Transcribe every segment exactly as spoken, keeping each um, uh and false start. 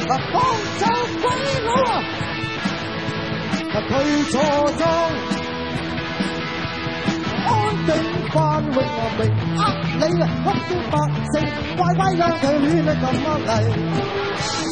嗱，幫走鬼佬啊！嗱，佢錯裝安定繁榮啊，明呃你啊，黑啲百姓乖乖讓佢亂啊咁呃嚟。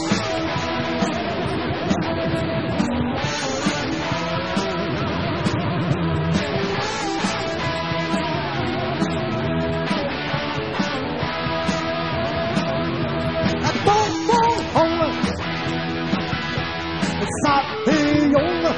殺氣湧啊！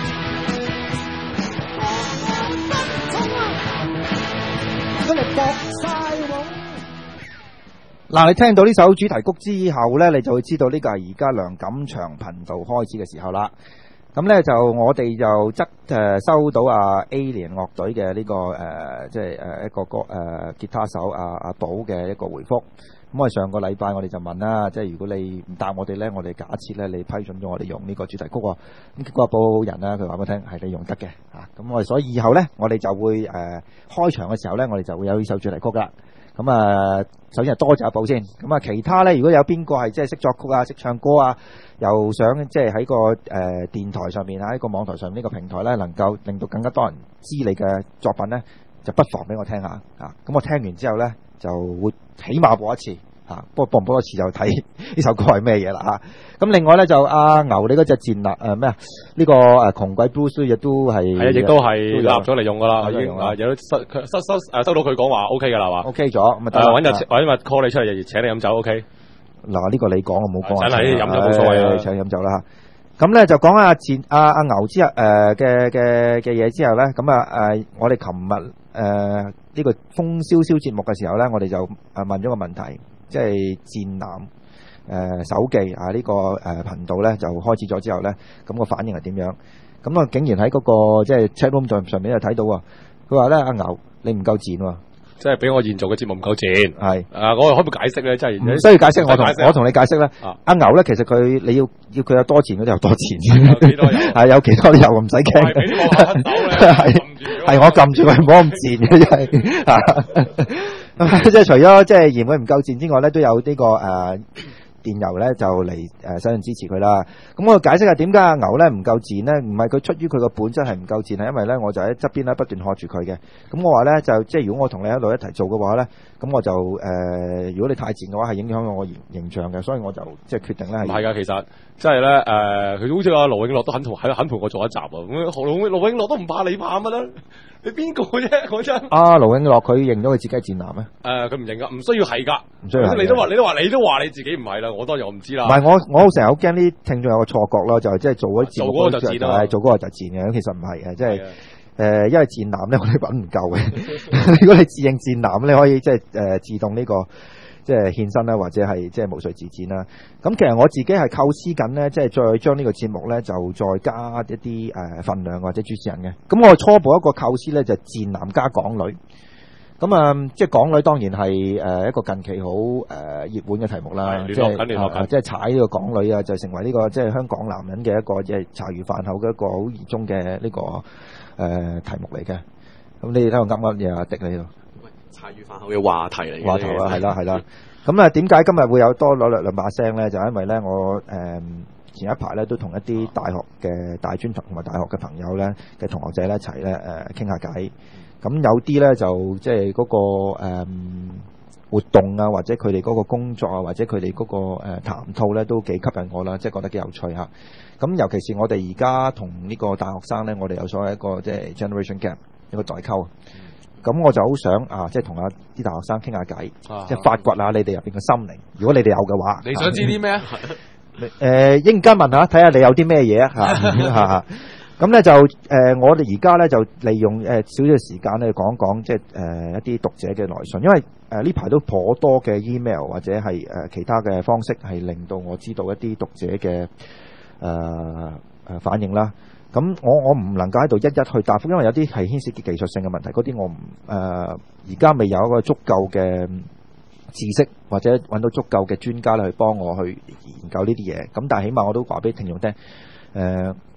佢哋搏晒喎。嗱，你聽到呢首主題曲之後咧，你就會知道呢個係而家梁錦祥頻道開始嘅時候啦。咁咧就我哋就則誒收到啊 Alien 樂隊嘅呢個誒即係誒一個歌誒吉他手阿阿寶嘅一個回覆。咁我哋上個禮拜我哋就問啦，即係如果你唔答我哋咧，我哋假設咧你批准咗我哋用呢個主題曲喎。咁結果阿寶人咧，佢話俾我聽係你用得嘅嚇。咁我哋所以以後咧，我哋就會誒、呃、開場嘅時候咧，我哋就會有呢首主題曲噶啦。咁啊，首先係多謝阿寶先。咁啊，其他咧，如果有邊個係即係識作曲啊、識唱歌啊，又想即係喺個誒、呃、電台上面啊，喺個網台上面呢個平台咧，能夠令到更加多人知你嘅作品咧，就不妨俾我聽下啊。咁我聽完之後咧，就會起碼播一次嚇，不過播唔播多次就睇呢首歌係咩嘢啦嚇。咁另外咧就阿牛你嗰隻戰立誒咩啊？呢個誒窮鬼 blues 亦都係係啊，亦都係立咗嚟用噶啦，已經啊有收收收誒收到佢講話 OK 噶啦嘛 ，OK 咗咁啊，揾日揾日 call 你出嚟請你飲酒 OK。嗱呢個你講我冇講，真係飲酒冇所謂啦，請飲酒啦嚇。咁咧就講下戰阿阿牛之後誒嘅嘅嘅嘢之後咧，咁啊誒我哋琴日誒呢個風蕭蕭節目嘅時候咧，我哋就誒問咗個問題。即係戰艦誒手記啊！呢、這個誒、呃、頻道咧就開始咗之後咧，咁、那個反應係點樣？咁啊，竟然喺嗰、那個即係 chat room 上上面就睇到啊！佢話咧阿牛你唔夠賤喎，即係俾我現做嘅節目唔夠賤。係啊，我可唔可以解釋咧？即係唔需要解釋，我同我同你解釋咧。阿、啊、牛咧其實佢你要要佢有多賤嗰啲有多賤，有幾多有係有幾多有唔使驚。係係我撳住佢唔好咁賤嘅，真係。即係除咗即係嫌佢唔夠賤之外咧，都有呢、這個誒、呃、電郵咧就嚟誒想支持佢啦。咁我解釋下點解阿牛咧唔夠賤咧？唔係佢出於佢個本質係唔夠賤，係因為咧我就喺側邊咧不斷喝住佢嘅。咁我話咧就即係如果我同你喺度一齊做嘅話咧，咁我就誒、呃、如果你太賤嘅話係影響我形形象嘅，所以我就即係決定咧係唔係㗎？其實即係咧誒，佢、呃、好似阿盧永樂都肯同喺肯陪我做一集啊！咁盧盧永樂都唔怕你怕乜啦？你邊個啫？講真，阿盧永樂佢認咗佢自己係賤男咩？誒，佢唔認噶，唔需要係噶，唔需要。你都話，你都話，你都話你自己唔係啦。我當然我唔知啦。唔係我，我成日好驚啲聽眾有個錯覺咯，就係即係做嗰啲節目嗰個就賤啦，做嗰個就賤嘅。其實唔係嘅，即係誒，因為賤男咧，我哋揾唔夠嘅。如果你自認賤男咧，你可以即係誒自動呢個。即係獻身啦，或者係即係毛遂自薦啦。咁其實我自己係構思緊咧，即係再將呢個節目咧就再加一啲誒份量或者主持人嘅。咁我初步一個構思咧就係賤男加港女。咁啊，即係港女當然係誒一個近期好誒熱門嘅題目啦。即係即係踩呢個港女啊，就成為呢個即係香港男人嘅一個即係茶餘飯後嘅一個好熱衷嘅呢個誒題目嚟嘅。咁你睇我啱啱嘢啊，滴你度。茶餘飯後嘅話題嚟嘅，話題啊，係啦係啦。咁啊，點解今日會有多攞兩兩把聲咧？就係因為咧，我誒、呃、前一排咧都同一啲大學嘅大專同埋大學嘅朋友咧嘅同學仔咧一齊咧誒傾下偈。咁、呃、有啲咧就即係嗰個、呃、活動啊，或者佢哋嗰個工作啊，或者佢哋嗰個誒、呃、談吐咧都幾吸引我啦，即係覺得幾有趣嚇。咁尤其是我哋而家同呢個大學生咧，我哋有所謂一個即係 generation gap 一個代溝。咁我就好想啊，即係同阿啲大學生傾下偈，即係發掘下你哋入邊嘅心靈。如果你哋有嘅話，你想知啲咩啊？誒，應該問下，睇下你有啲咩嘢啊嚇。咁咧就誒、呃，我哋而家咧就利用誒少少時間咧講講，即係誒一啲讀者嘅來信，因為誒呢排都頗多嘅 email 或者係誒其他嘅方式係令到我知道一啲讀者嘅誒誒反應啦。咁我我唔能夠喺度一一去答覆，因為有啲係牽涉技術性嘅問題，嗰啲我唔誒而家未有一個足夠嘅知識或者揾到足夠嘅專家咧去幫我去研究呢啲嘢。咁但係起碼我都話俾聽眾聽，誒、呃、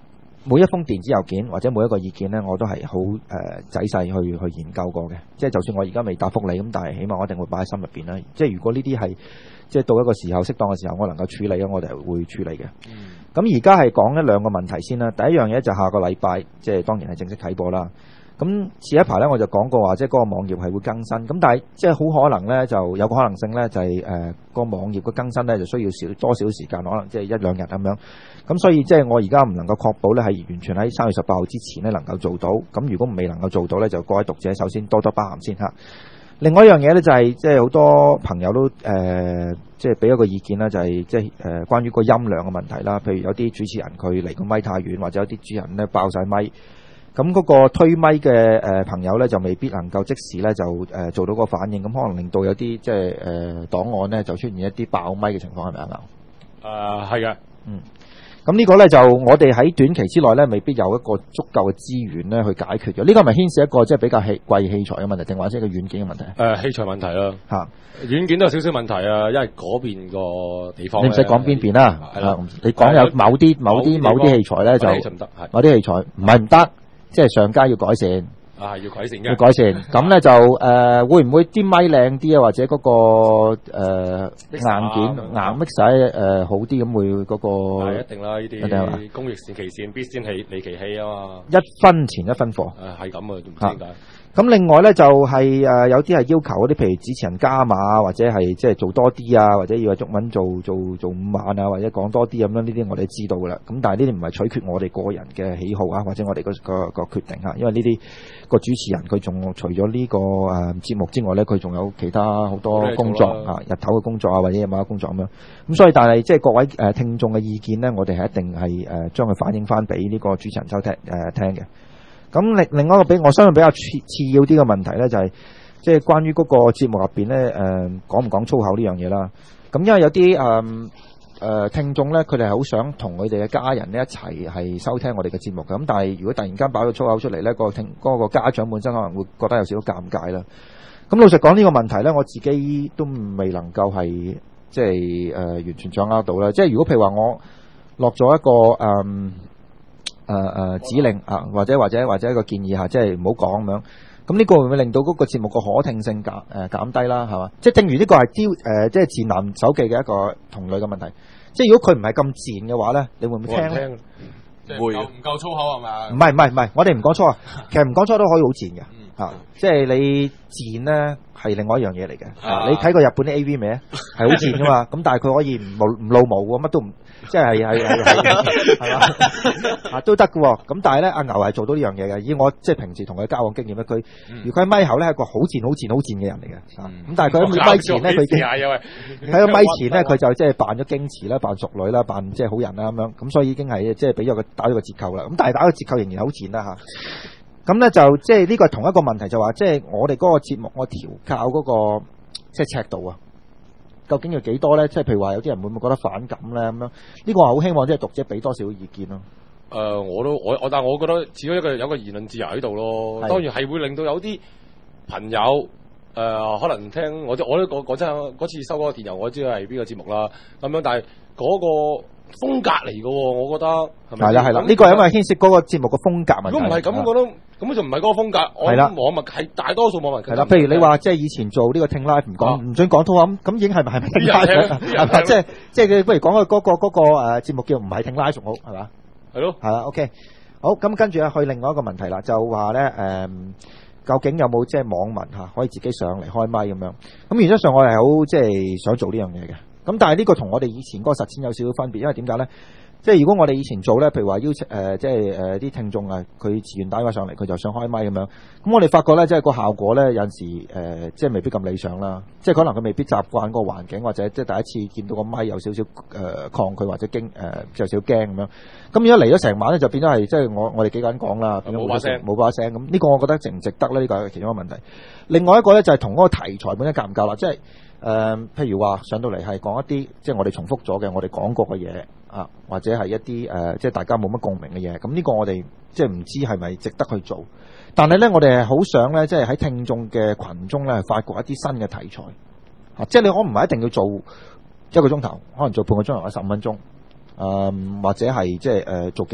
每一封電子郵件或者每一個意見咧，我都係好誒仔細去去研究過嘅。即係就算我而家未答覆你，咁但係起碼我一定會擺喺心入邊啦。即係如果呢啲係即係到一個時候適當嘅時候，我能夠處理咧，我哋會處理嘅。咁而家係講一兩個問題先啦。第一樣嘢就下個禮拜，即係當然係正式啟播啦。咁前一排咧我就講過話，即係嗰個網頁係會更新。咁但係即係好可能咧，就有個可能性咧，就係誒個網頁嘅更新咧，就需要少多少時間，可能即係一兩日咁樣。咁所以即係我而家唔能夠確保咧係完全喺三月十八號之前咧能夠做到。咁如果未能夠做到咧，就各位讀者首先多多包涵先嚇。另外一樣嘢咧就係即係好多朋友都誒即係俾一個意見啦，就係即係誒關於個音量嘅問題啦。譬如有啲主持人佢離個咪太遠，或者有啲主持人咧爆晒咪。咁嗰個推咪嘅誒朋友咧，就未必能夠即時咧就誒做到個反應，咁可能令到有啲即係誒檔案咧就出現一啲爆咪嘅情況，係咪啊？ 誒係嘅， 嗯。咁呢個咧就我哋喺短期之內咧，未必有一個足夠嘅資源咧去解決嘅。呢個係咪牽涉一個即係比較器貴器材嘅問題，定或者一個軟件嘅問題？ 誒器材問題啦， 嚇軟件都有少少問題啊，因為嗰邊個地方你唔使講邊邊啦，係啦，你講有某啲某啲某啲器材咧就唔得， 某啲器材唔係唔得。即係上家要改善， 啊要改善嘅， 要改善。咁咧就誒、呃、會唔會啲咪靚啲啊？或者嗰、那個誒、呃、硬件硬 mix 誒好啲咁會嗰、那個？ 係一定啦，呢啲工欲善其善，必先利利其器啊嘛。 一分錢一分貨。誒係咁啊，唔知點解。 咁另外咧就係、是、誒有啲係要求嗰啲，譬如主持人加碼或者係即係做多啲啊，或者要話中文做做做五萬啊，或者講多啲咁樣，呢啲我哋知道噶啦。咁但係呢啲唔係取決我哋個人嘅喜好啊，或者我哋個個個決定啊，因為呢啲個主持人佢仲除咗呢個誒節目之外咧，佢仲有其他好多工作啊，日頭嘅工作啊，或者夜晚嘅工作咁樣。咁所以但係即係各位誒聽眾嘅意見咧，我哋係一定係誒將佢反映翻俾呢個主持人收聽誒聽嘅。咁另另外一個比我相信比較次次要啲嘅問題咧，就係即係關於嗰個節目入邊咧，誒講唔講粗口呢樣嘢啦。咁因為有啲誒誒聽眾咧，佢哋係好想同佢哋嘅家人咧一齊係收聽我哋嘅節目嘅。咁但係如果突然間爆咗粗口出嚟咧，個聽嗰個家長本身可能會覺得有少少尷尬啦。咁老實講呢個問題咧，我自己都未能夠係即係誒完全掌握到啦。即係如果譬如話我落咗一個誒。呃誒、呃、誒指令啊，或者或者或者一個建議嚇，即係唔好講咁樣。咁呢個會唔會令到嗰個節目個可聽性減誒、呃、減低啦？係嘛？即係正如呢個係刁誒，即係賤男手記嘅一個同類嘅問題。即係如果佢唔係咁賤嘅話咧，你會唔會聽咧？ 會唔夠粗口係嘛？ 唔係唔係唔係，我哋唔講粗啊。其實唔講粗都可以好賤嘅嚇、嗯啊。即係你賤咧係另外一樣嘢嚟嘅。啊、你睇過日本啲 A V 未啊？係好賤噶嘛。咁但係佢可以唔唔露毛喎，乜都唔。即係係係係係嘛啊都得嘅喎，咁但係咧阿牛係做到呢樣嘢嘅，以我即係平時同佢交往經驗咧，佢如果喺咪後咧係一個好賤好賤好賤嘅人嚟嘅，咁、嗯、但係佢喺咪前咧佢已經喺個咪前咧佢就即係扮咗矜持啦，扮淑女啦，扮即係好人啦咁樣，咁所以已經係即係俾咗個打咗個折扣啦，咁但係打個折扣仍然好賤啦嚇，咁咧就即係呢個係同一個問題就話，即係我哋嗰個節目我調校嗰個即係尺度啊。究竟要幾多咧？即係譬如話有啲人會唔會覺得反感咧？咁樣呢個我好希望即係讀者俾多少意見咯。 誒、呃，我都我我，但係我覺得始終一個有個言論自由喺度咯。當然係會令到有啲朋友誒、呃，可能聽我我都講講真嗰次收嗰個電郵，我知道係邊個節目啦。咁樣，但係嗰個風格嚟嘅喎，我覺得係咪？係啦係啦，呢、這個係因為牽涉嗰個節目嘅風格問題。如果唔係咁，我覺得咁就唔係嗰個風格。係啦，網民係大多數網民係啦。譬如你話即係以前做呢個聽 live 唔講唔准講粗口，咁已經係咪係咪聽 live 係咪？即係即係佢不如講個嗰個嗰個誒節目叫唔係聽 live 仲好係嘛？係咯，係啦 OK。好，咁跟住咧去另外一個問題啦，就話咧誒，究竟有冇即係網民嚇可以自己上嚟開咪咁樣？咁原則上我係好即係想做呢樣嘢嘅。咁但係呢個同我哋以前嗰個實踐有少少分別，因為點解咧？即係如果我哋以前做咧，譬如話邀請誒，即係誒啲聽眾啊，佢自願打電話上嚟，佢就想開咪咁樣。咁我哋發覺咧，即係個效果咧，有陣時誒、呃，即係未必咁理想啦。即係可能佢未必習慣嗰個環境，或者即係第一次見到個咪有少少誒、呃、抗拒或者驚誒，有少少驚咁樣。咁而家嚟咗成晚咧，就變咗係即係我我哋幾個人講啦，冇把聲，冇把聲咁。呢個我覺得值唔值得咧？呢個係其中一個問題。另外一個咧就係同嗰個題材本身夾唔夾啦，即係。誒、呃，譬如話上到嚟係講一啲即係我哋重複咗嘅，我哋講過嘅嘢啊，或者係一啲誒、呃，即係大家冇乜共鳴嘅嘢。咁呢個我哋即係唔知係咪值得去做。但係咧，我哋係好想咧，即係喺聽眾嘅群中咧，係發掘一啲新嘅題材。啊，即係你可唔係一定要做一個鐘頭，可能做半個鐘頭或者十五分鐘，誒、呃，或者係即係誒、呃、做幾集。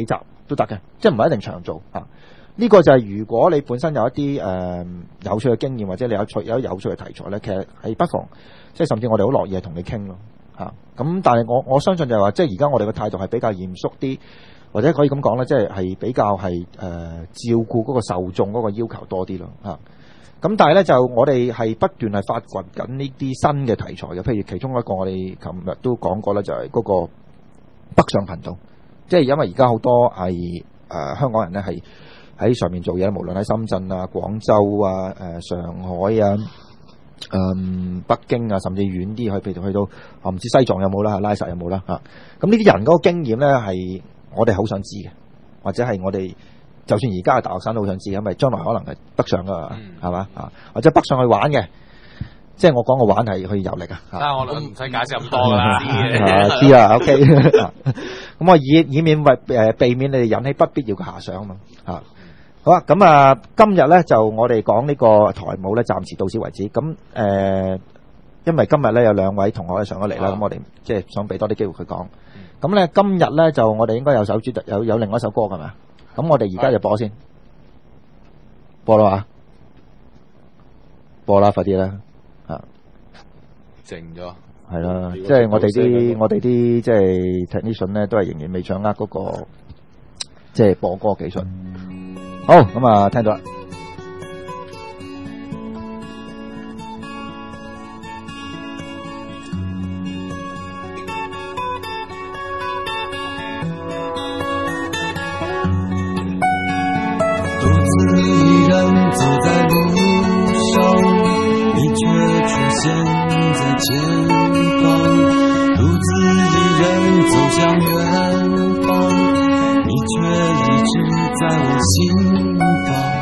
都得嘅，即係唔係一定長做啊。呢、這個就係如果你本身有一啲誒、呃、有趣嘅經驗，或者你有趣有有趣嘅題材咧，其實係不妨即係甚至我哋好樂意係同你傾咯嚇。咁但係我我相信就係話，即係而家我哋嘅態度係比較嚴肅啲，或者可以咁講咧，即係係比較係誒、呃、照顧嗰個受眾嗰個要求多啲咯嚇。咁、啊、但係咧就我哋係不斷係發掘緊呢啲新嘅題材嘅，譬如其中一個我哋琴日都講過咧，就係嗰個北上頻道，即係因為而家好多係誒、呃、香港人咧係喺上面做嘢，無論喺深圳啊、廣州啊、誒、呃、上海啊、嗯北京啊，甚至遠啲去，譬如去到啊唔知西藏有冇啦，拉薩有冇啦嚇。咁呢啲人嗰個經驗咧係我哋好想知嘅，或者係我哋就算而家嘅大學生都好想知，因為將來可能係北上噶，係嘛啊？或者北上去玩嘅，即係我講嘅玩係去遊歷啊。 啊，我諗唔使解釋咁多啦， 知知啊 ，OK。咁我以以免為誒避免你哋引起不必要嘅遐想啊嘛嚇。好啊，咁啊，今日咧就我哋講呢個台務咧，暫時到此為止。咁誒、呃，因為今日咧有兩位同學咧上咗嚟啦，咁、啊、我哋即係想俾多啲機會佢講。咁咧今日咧就我哋應該有首主題，有有另外一首歌㗎嘛？咁我哋而家就播先，播啦嘛，播啦，快啲啦，啊， 靜咗， 係啦，即係我哋啲我哋啲即係 technician 咧，都係仍然未掌握嗰、那個即係播歌技術。好，咁啊，聽到啦。 獨自一人走在路上，你卻出現在前方。獨自一人走向遠方，你卻一直在我心房。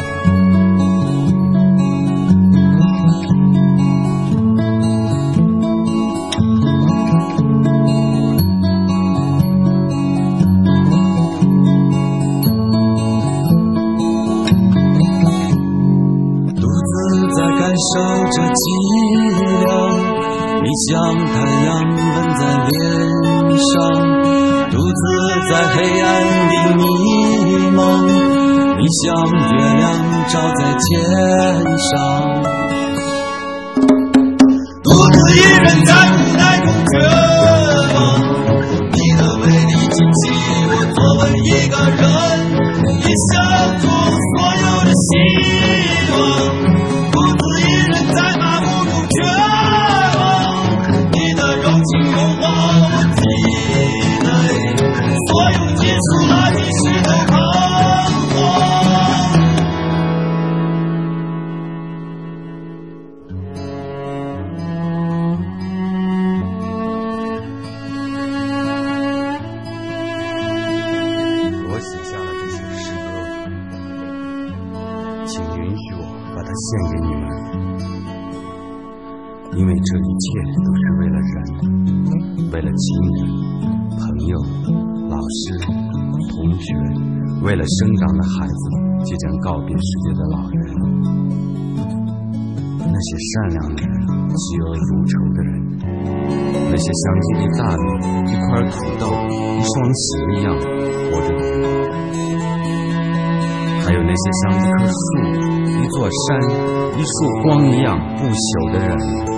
守着寂寥，你像太陽吻在臉上，獨自在黑暗裡迷茫，你像月亮照在肩上，獨自一人在無奈中絕望，你的美麗驚喜我作為一個人，一想出所有的希望，在麻木中絕望，你的柔情融化我體內，所有結束了你是都彷徨。我寫下了這些詩歌，請允許我把它獻給你們。因為這一切都是為了人，為了親人、朋友、老師、同學，為了生長的孩子，即將告別世界的老人，那些善良的人，嫉惡如仇的人，那些像一粒大米、一塊土豆、一雙鞋一樣活着的人，還有那些像一棵樹、一座山、一束光一樣不朽的人。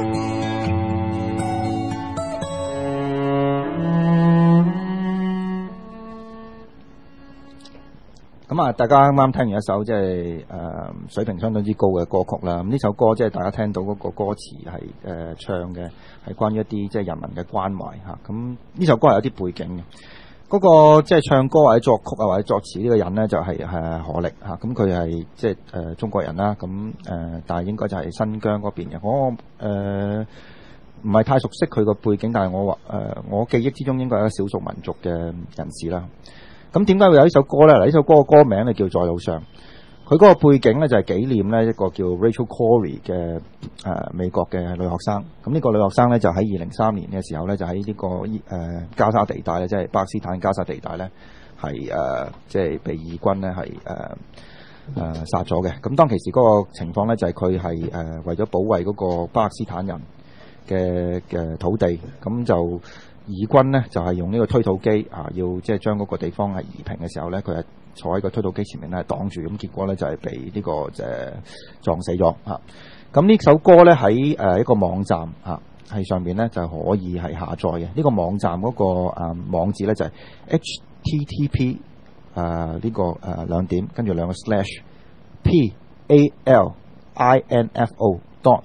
咁啊，大家啱啱聽完一首即係誒水平相當之高嘅歌曲啦。咁呢首歌即係大家聽到嗰個歌詞係誒、呃、唱嘅係關於一啲即係人民嘅關懷嚇。咁呢首歌係有啲背景嘅。嗰、那個即係唱歌或者作曲啊或者作詞呢個人咧就係、是、誒何力嚇。咁佢係即係誒中國人啦。咁誒、呃、但係應該就係新疆嗰邊嘅。我誒唔係太熟悉佢個背景，但係我話誒、呃、我記憶之中應該係一個少數民族嘅人士啦。咁點解會有呢首歌咧？嗱，呢首歌嘅歌名咧叫《在路上》，佢嗰個背景咧就係紀念咧一個叫 Rachel Corrie 嘅誒、呃、美國嘅女學生。咁呢個女學生咧就喺二零三年嘅時候咧就喺呢、這個誒、呃、加沙地帶咧，即係巴勒斯坦加沙地帶咧係誒即係被義軍咧係誒誒殺咗嘅。咁當其時嗰個情況咧就係佢係誒為咗保衛嗰個巴勒斯坦人嘅嘅土地，咁就。 義軍咧就係、是、用呢個推土機啊，要即係將嗰個地方係夷平嘅時候咧，佢係坐喺個推土機前面咧擋住，咁結果咧就係、是、被呢、這個誒、呃、撞死咗嚇。咁、啊、呢首歌咧喺誒一個網站嚇係、啊、上邊咧就可以係下載嘅。呢、這個網站嗰、那個誒、啊、網址咧就係、是、H T T P 誒、啊、呢、這個誒、啊、兩點跟住兩個 slash P A L I N F O dot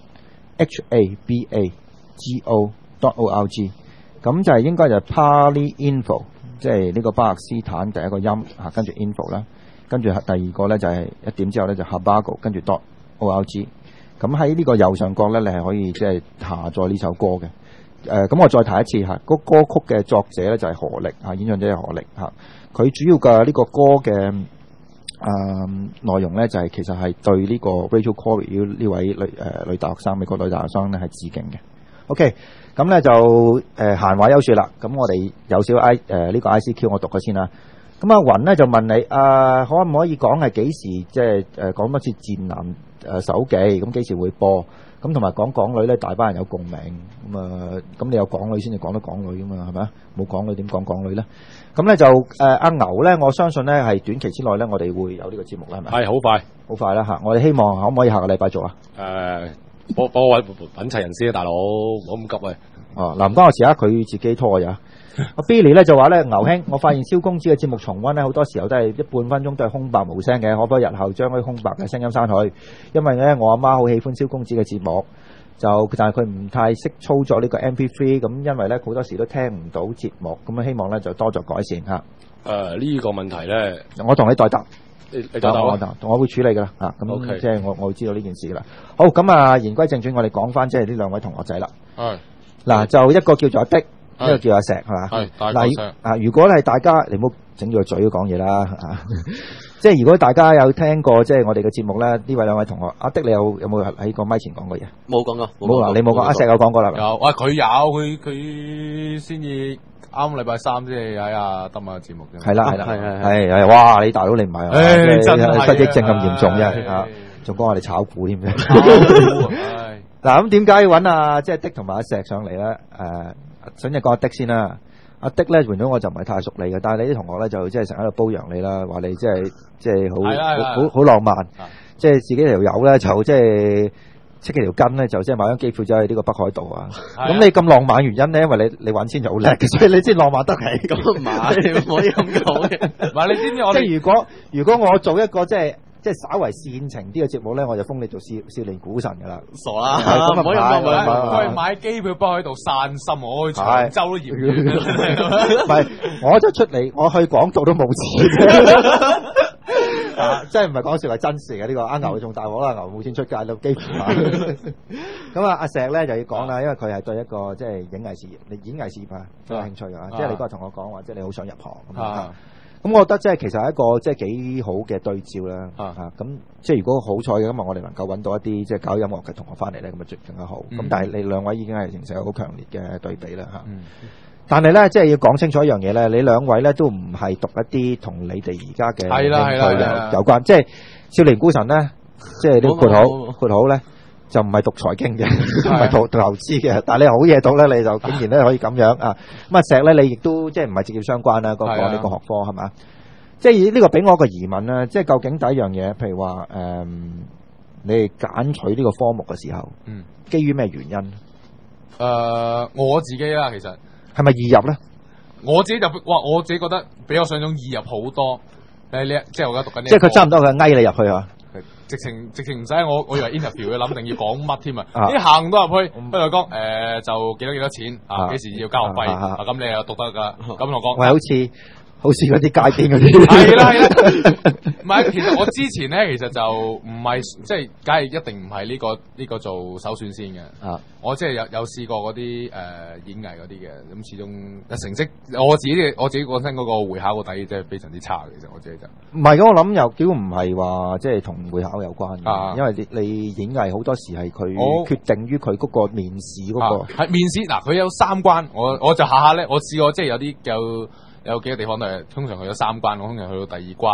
H A B A G O dot O R G。咁就係應該就係 Pali Info， 即係呢個巴勒斯坦第一個音嚇，跟住 info 啦，跟住第二個咧就係一點之後咧就 Habago， 跟住 dot O R G。咁喺呢個右上角咧，你係可以即係下載呢首歌嘅。誒、呃，咁我再提一次嚇，嗰歌曲嘅作者咧就係何力嚇，演唱者係何力嚇。佢主要嘅呢個歌嘅誒、呃、內容咧就係、是、其實係對呢個 Rachel Corrie 呢位女誒、呃、女大學生，美國女大學生咧係致敬嘅。OK。咁咧就誒閒話休説啦。咁我哋有少 I 誒、呃、呢個 I C Q 我讀咗先啦。咁阿雲咧就問你啊，可唔可以講係幾時即係誒講多次戰男誒手記？咁幾時會播？咁同埋講港女咧，大班人有共鳴。咁啊，咁你有港女先至講得港女噶嘛，係咪啊？冇港女點講港女咧？咁咧就誒阿、呃、牛咧，我相信咧係短期之內咧，我哋會有呢個節目啦，係咪？ 係好快， 好快啦嚇！我哋希望可唔可以下個禮拜做啊？ 誒、呃。幫幫我揾齊人先啊，大佬，唔好咁急啊！ 哦，嗱唔關我事啊，佢自己拖嘅咋。阿 Billy 咧就話咧，牛兄，我發現蕭公子嘅節目重溫咧，好多時候都係一半分鐘都係空白無聲嘅，可唔可以日後將嗰啲空白嘅聲音刪去？因為咧我阿媽好喜歡蕭公子嘅節目，就但係佢唔太識操作呢個 M P 三，咁因為咧好多時都聽唔到節目，咁希望咧就多作改善嚇。誒、 呃、呢、這個問題咧， 我同你代答。 你你答我， 我會處理噶啦，啊，咁 Okay. 即係我我會知道呢件事噶啦。好，咁啊，言歸正傳，我哋講翻即係呢兩位同學仔啦。係，嗱，就一個叫做阿的，一個叫阿石，係嘛？係，嗱，啊，如果係大家，你唔好整住個嘴講嘢啦，啊，即係如果大家有聽過即係我哋嘅節目咧，呢位兩位同學，阿的你有有冇喺個咪前講過嘢？ 冇講過， 冇話你冇講，阿石有講過啦。 有，喂，佢有，佢佢先至。啱禮拜三先喺阿得馬嘅節目嘅， 係啦係啦係係係，哇！你大佬你唔係啊，真係失憶症咁嚴重啫嚇，仲講我哋炒股添嘅。嗱咁點解要揾阿即係的同埋阿石上嚟咧？誒，想就講阿的先啦。阿的咧，換咗我就唔係太熟你嘅，但係你啲同學咧就即係成日喺度褒揚你啦，話你即係即係好好好浪漫，即係自己條友咧就即係。戚幾條筋咧，就即係買張機票走去呢個北海道啊！咁你咁浪漫原因咧，因為你你揾錢就好叻嘅，所以你先浪漫得起。咁唔係，唔可以咁講嘅。唔係你知唔知我？即係如果如果我做一個即係即係稍為煽情啲嘅節目咧，我就封你做少少年股神㗎啦。傻啦，唔可以咁講。 我係買機票北海道散心，我去長洲都嫌遠。 唔係，我就出嚟，我去廣島都冇錢。啊！真係唔係講笑，係真事嘅呢個。阿牛仲大鑊啦，牛冇錢出街都幾乎。咁啊，阿石咧就要講啦，因為佢係對一個即係影藝事業、你演藝事業啊都有興趣啊。即係你嗰日同我講話，即係你好想入行咁啊。咁我覺得即係其實係一個即係幾好嘅對照啦。啊，咁即係如果好彩嘅，今日我哋能夠揾到一啲即係搞音樂嘅同學翻嚟咧，咁啊更加好。咁但係你兩位已經係形成一個好強烈嘅對比啦嚇。但係咧，即係要講清楚一樣嘢咧，你兩位咧都唔係讀一啲同你哋而家嘅興趣有有關，即係少年股神咧，即係啲括號括號咧，就唔係讀財經嘅，唔係讀投資嘅。但係你好嘢讀咧，你就竟然咧可以咁樣啊！咁啊石咧，你亦都即係唔係直接相關啦，嗰個呢個學科係嘛？即係呢個俾我一個疑問啦，即係究竟第一樣嘢，譬如話誒，你哋揀取呢個科目嘅時候，嗯，基於咩原因？ 誒，我自己啦，其實。 係咪易入咧？ 我自己就哇，我自己覺得比我想像中易入好多。誒，你即係我而家讀緊呢， 即係佢差唔多佢翳你入去啊！ 直情直情唔使我，我以為 interview 要諗定要講乜添啊！一行到入去，跟住講誒就幾多幾多錢啊？幾時要交學費啊？咁你又讀得㗎？咁同我講， 喂，好似好似嗰啲街邊嗰啲， 係啦係啦，唔係，其實我之前咧，其實就唔係即係，梗係一定唔係呢個呢個做首選先嘅。啊，我即係有有試過嗰啲誒演藝嗰啲嘅，咁始終成績我自己嘅我自己講真嗰個會考個底即係非常之差嘅，其實我自己就唔係嘅，我諗又幾乎唔係話即係同會考有關嘅，因為你你演藝好多時係佢決定於佢嗰個面試嗰個係面試嗱，佢有三關，我我就下下咧，我試過即係有啲有。有幾個地方都係通常去咗三關，我通常去到第二關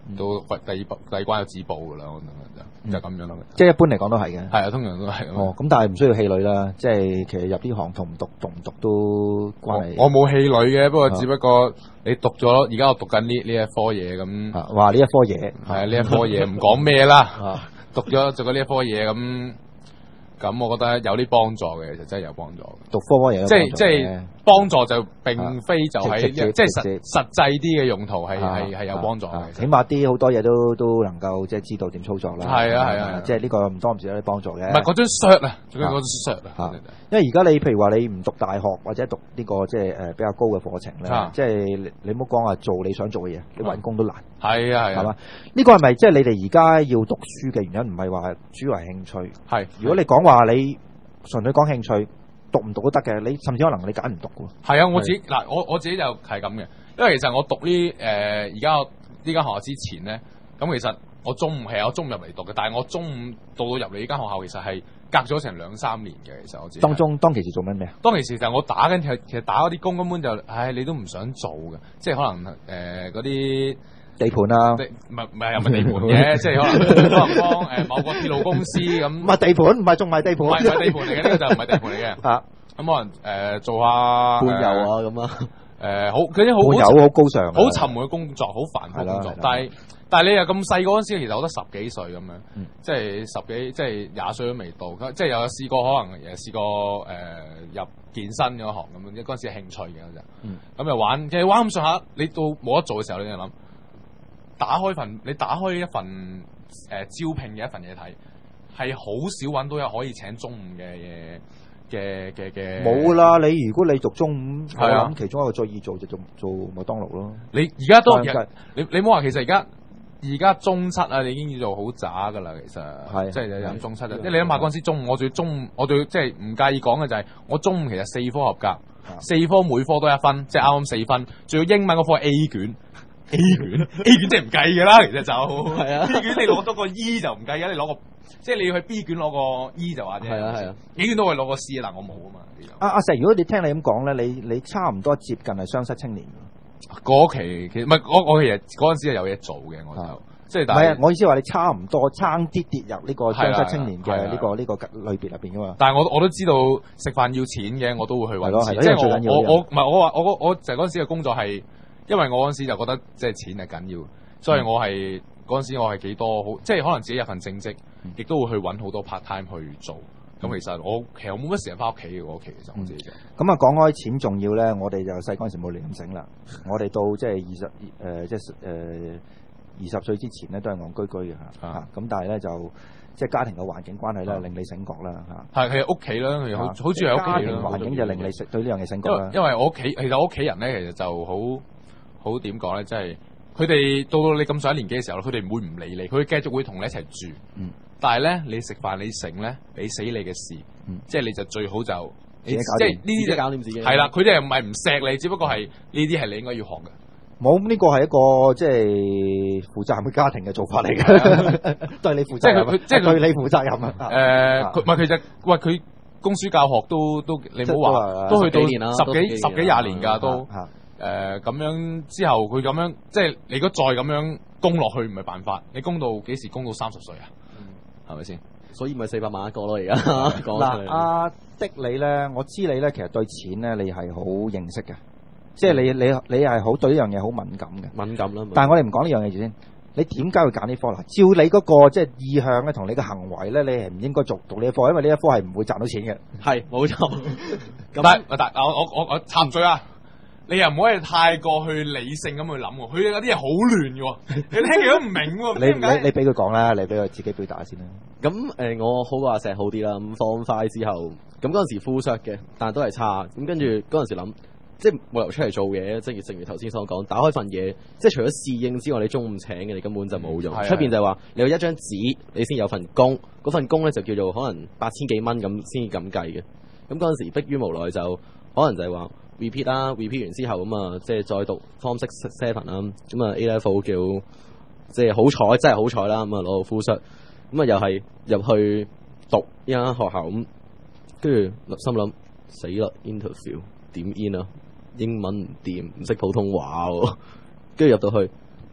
到第二第二關有止步㗎啦，可能就就咁樣咯。 即係一般嚟講都係嘅。 係啊，通常都係。 哦，咁但係唔需要氣餒啦，即係其實入呢行同唔讀讀唔讀都關係。 我冇氣餒嘅，不過只不過你讀咗，而家我讀緊呢呢一科嘢咁。 話呢一科嘢係啊，呢一科嘢唔講咩啦。讀咗做咗呢一科嘢咁。咁我覺得有啲幫助嘅，就真係有幫助。 讀科科嘢， 即係即係幫助就並非就喺即係實實際啲嘅用途係係係有幫助嘅。 起碼啲好多嘢都都能夠即係知道點操作啦。 係啊係啊， 即係呢個唔多唔少有啲幫助嘅。 唔係嗰張 cert 啊，仲有嗰張 cert 啊。 因為而家你譬如話你唔讀大學或者讀呢個即係誒比較高嘅課程咧，即係你唔好講話做你想做嘅嘢，你揾工都難。 係啊係啊， 係嘛？呢個係咪即係你哋而家要讀書嘅原因？唔係話主要係興趣。 係，如果你講話你純粹講興趣，讀唔讀都得嘅。你甚至可能你揀唔讀嘅。 係啊，我自己嗱，我我自己就係咁嘅。因為其實我讀呢誒而家呢間學校之前咧，咁其實我中午係我中午入嚟讀嘅，但係我中午到到入嚟呢間學校，其實係隔咗成兩三年嘅。其實我自己當中當其時做緊咩啊？ 當其時就係我打緊，其實打嗰啲工根本就，唉，你都唔想做嘅，即係可能誒嗰啲。 地盤啊， 唔係唔係又唔係地盤嘅，即係可能可能幫誒某個鐵路公司咁。 唔係地盤，唔係仲唔係地盤， 唔係唔係地盤嚟嘅，呢個就唔係地盤嚟嘅。 啊， 咁可能誒做下伴遊啊咁啊， 誒好嗰啲好伴遊好高尚， 好沉悶嘅工作，好繁複嘅工作。但係但係你又咁細嗰陣時，其實我得十幾歲咁樣，即係十幾即係廿歲都未到，即係有試過可能誒試過誒入健身嗰行咁樣，嗰陣時係興趣嘅嗰陣，咁又玩，其實玩咁上下，你到冇得做嘅時候，你就諗。打開份，你打開一份誒、呃、招聘嘅一份嘢睇，係好少揾到有可以請中午嘅嘢嘅嘅嘅。 冇啦，你如果你讀中午， 係啊， 其中一個最易做就做做麥當勞咯。 你而家都，你你唔好話，其實而家而家中七啊，你已經叫做好渣噶啦，其實係即係你飲中七啊。即係你諗下嗰陣時中午，我仲要中午，我仲要即係唔介意講嘅就係，我中午其實四科合格，四科每科都一分，即係啱啱四分，仲要英文嗰科係 A 卷。A 卷 A 卷即係唔計嘅啦，其實就係啊 A 卷你攞多個 E 就唔計嘅，你攞個即係你要去 B 卷攞個 E 就話啫。係啊係啊 ，A 卷都可以攞個 C， 但我冇啊嘛。 阿阿石，如果你聽你咁講咧，你你差唔多接近係雙失青年。 嗰期其實唔係我我其實嗰陣時係有嘢做嘅，我就即係但係我意思話你差唔多差啲跌入呢個雙失青年嘅呢個呢個類別入邊噶嘛。 但係我我都知道食飯要錢嘅，我都會去揾錢。即係我我我唔係我話我我我就嗰陣時嘅工作係。因為我嗰陣時就覺得即係錢係緊要，所以我係嗰陣時我係幾多好，即係可能自己有份正職，亦都會去揾好多 part time 去做。咁、嗯、其實我其實冇乜時間翻屋企嘅嗰期，其實我自己就咁啊。講開錢重要咧，我哋就細嗰陣時冇你咁醒啦。我哋到即係二十誒，即係誒二十歲之前咧，都係戇居居嘅嚇。咁、啊、但係咧就即係家庭嘅環境關係咧，令你醒覺啦嚇。係係屋企啦，佢好好中意喺屋企啦。家庭環境就令你對呢樣嘢醒覺啦。因為我屋企其實我屋企人咧，其實就好。好點講咧，即係佢哋到到你咁上一年紀嘅時候，佢哋唔會唔理你，佢繼續會同你一齊住。嗯，但係咧，你食飯你醒咧，俾死你嘅事。嗯，即係你就最好就你即係呢啲就搞掂自己。係啦，佢哋唔係唔錫你，只不過係呢啲係你應該要學嘅。冇，呢個係一個即係負責任嘅家庭嘅做法嚟嘅，對你負責任，即係對你負責任啊。誒，佢唔係其實喂佢供書教學都都你唔好話都去到十幾十幾廿年㗎都。誒咁、呃、樣之後，佢咁樣即係你如果再咁樣供落去，唔係辦法。你供到幾時？供到三十歲啊？係咪先？所以咪四百萬一個咯。而家嗱，阿的你咧，我知你咧，其實對錢咧，你係好認識嘅，即係你你你係好對呢樣嘢好敏感嘅。敏感啦。但係我哋唔講呢樣嘢住先。你點解會揀呢科啦？照你嗰、那個即係意向咧，同你嘅行為咧，你係唔應該做讀呢一科，因為呢一科係唔會賺到錢嘅。係冇錯。咁但但我我我我插唔嘴啊！你又唔可以太過去理性咁去諗喎，佢哋嗰啲嘢好亂嘅，你聽佢都唔明喎。你你你俾佢講啦，你俾佢自己表達先啦。咁誒、呃，我好過阿石好啲啦。咁放快之後，咁嗰陣時 full shot 嘅，但係都係差。咁跟住嗰陣時諗，即係冇由出嚟做嘢，即係正如頭先所講，打開份嘢，即係除咗侍應之外，你中午請嘅，你根本就冇用。出邊就係話你有一張紙，你先有份工，嗰份工咧就叫做可能八千幾蚊咁先咁計嘅。咁嗰陣時迫於無奈就可能就係話。repeat 啦 ，repeat 完之後咁啊，即係再讀 form six seven 啦，咁啊 A level 叫即係好彩，真係好彩啦，咁啊攞到 full shot，咁啊又係入去讀一間學校咁，跟住心諗死啦 interview 點 in 啊，英文唔掂，唔識普通話喎，跟住入到去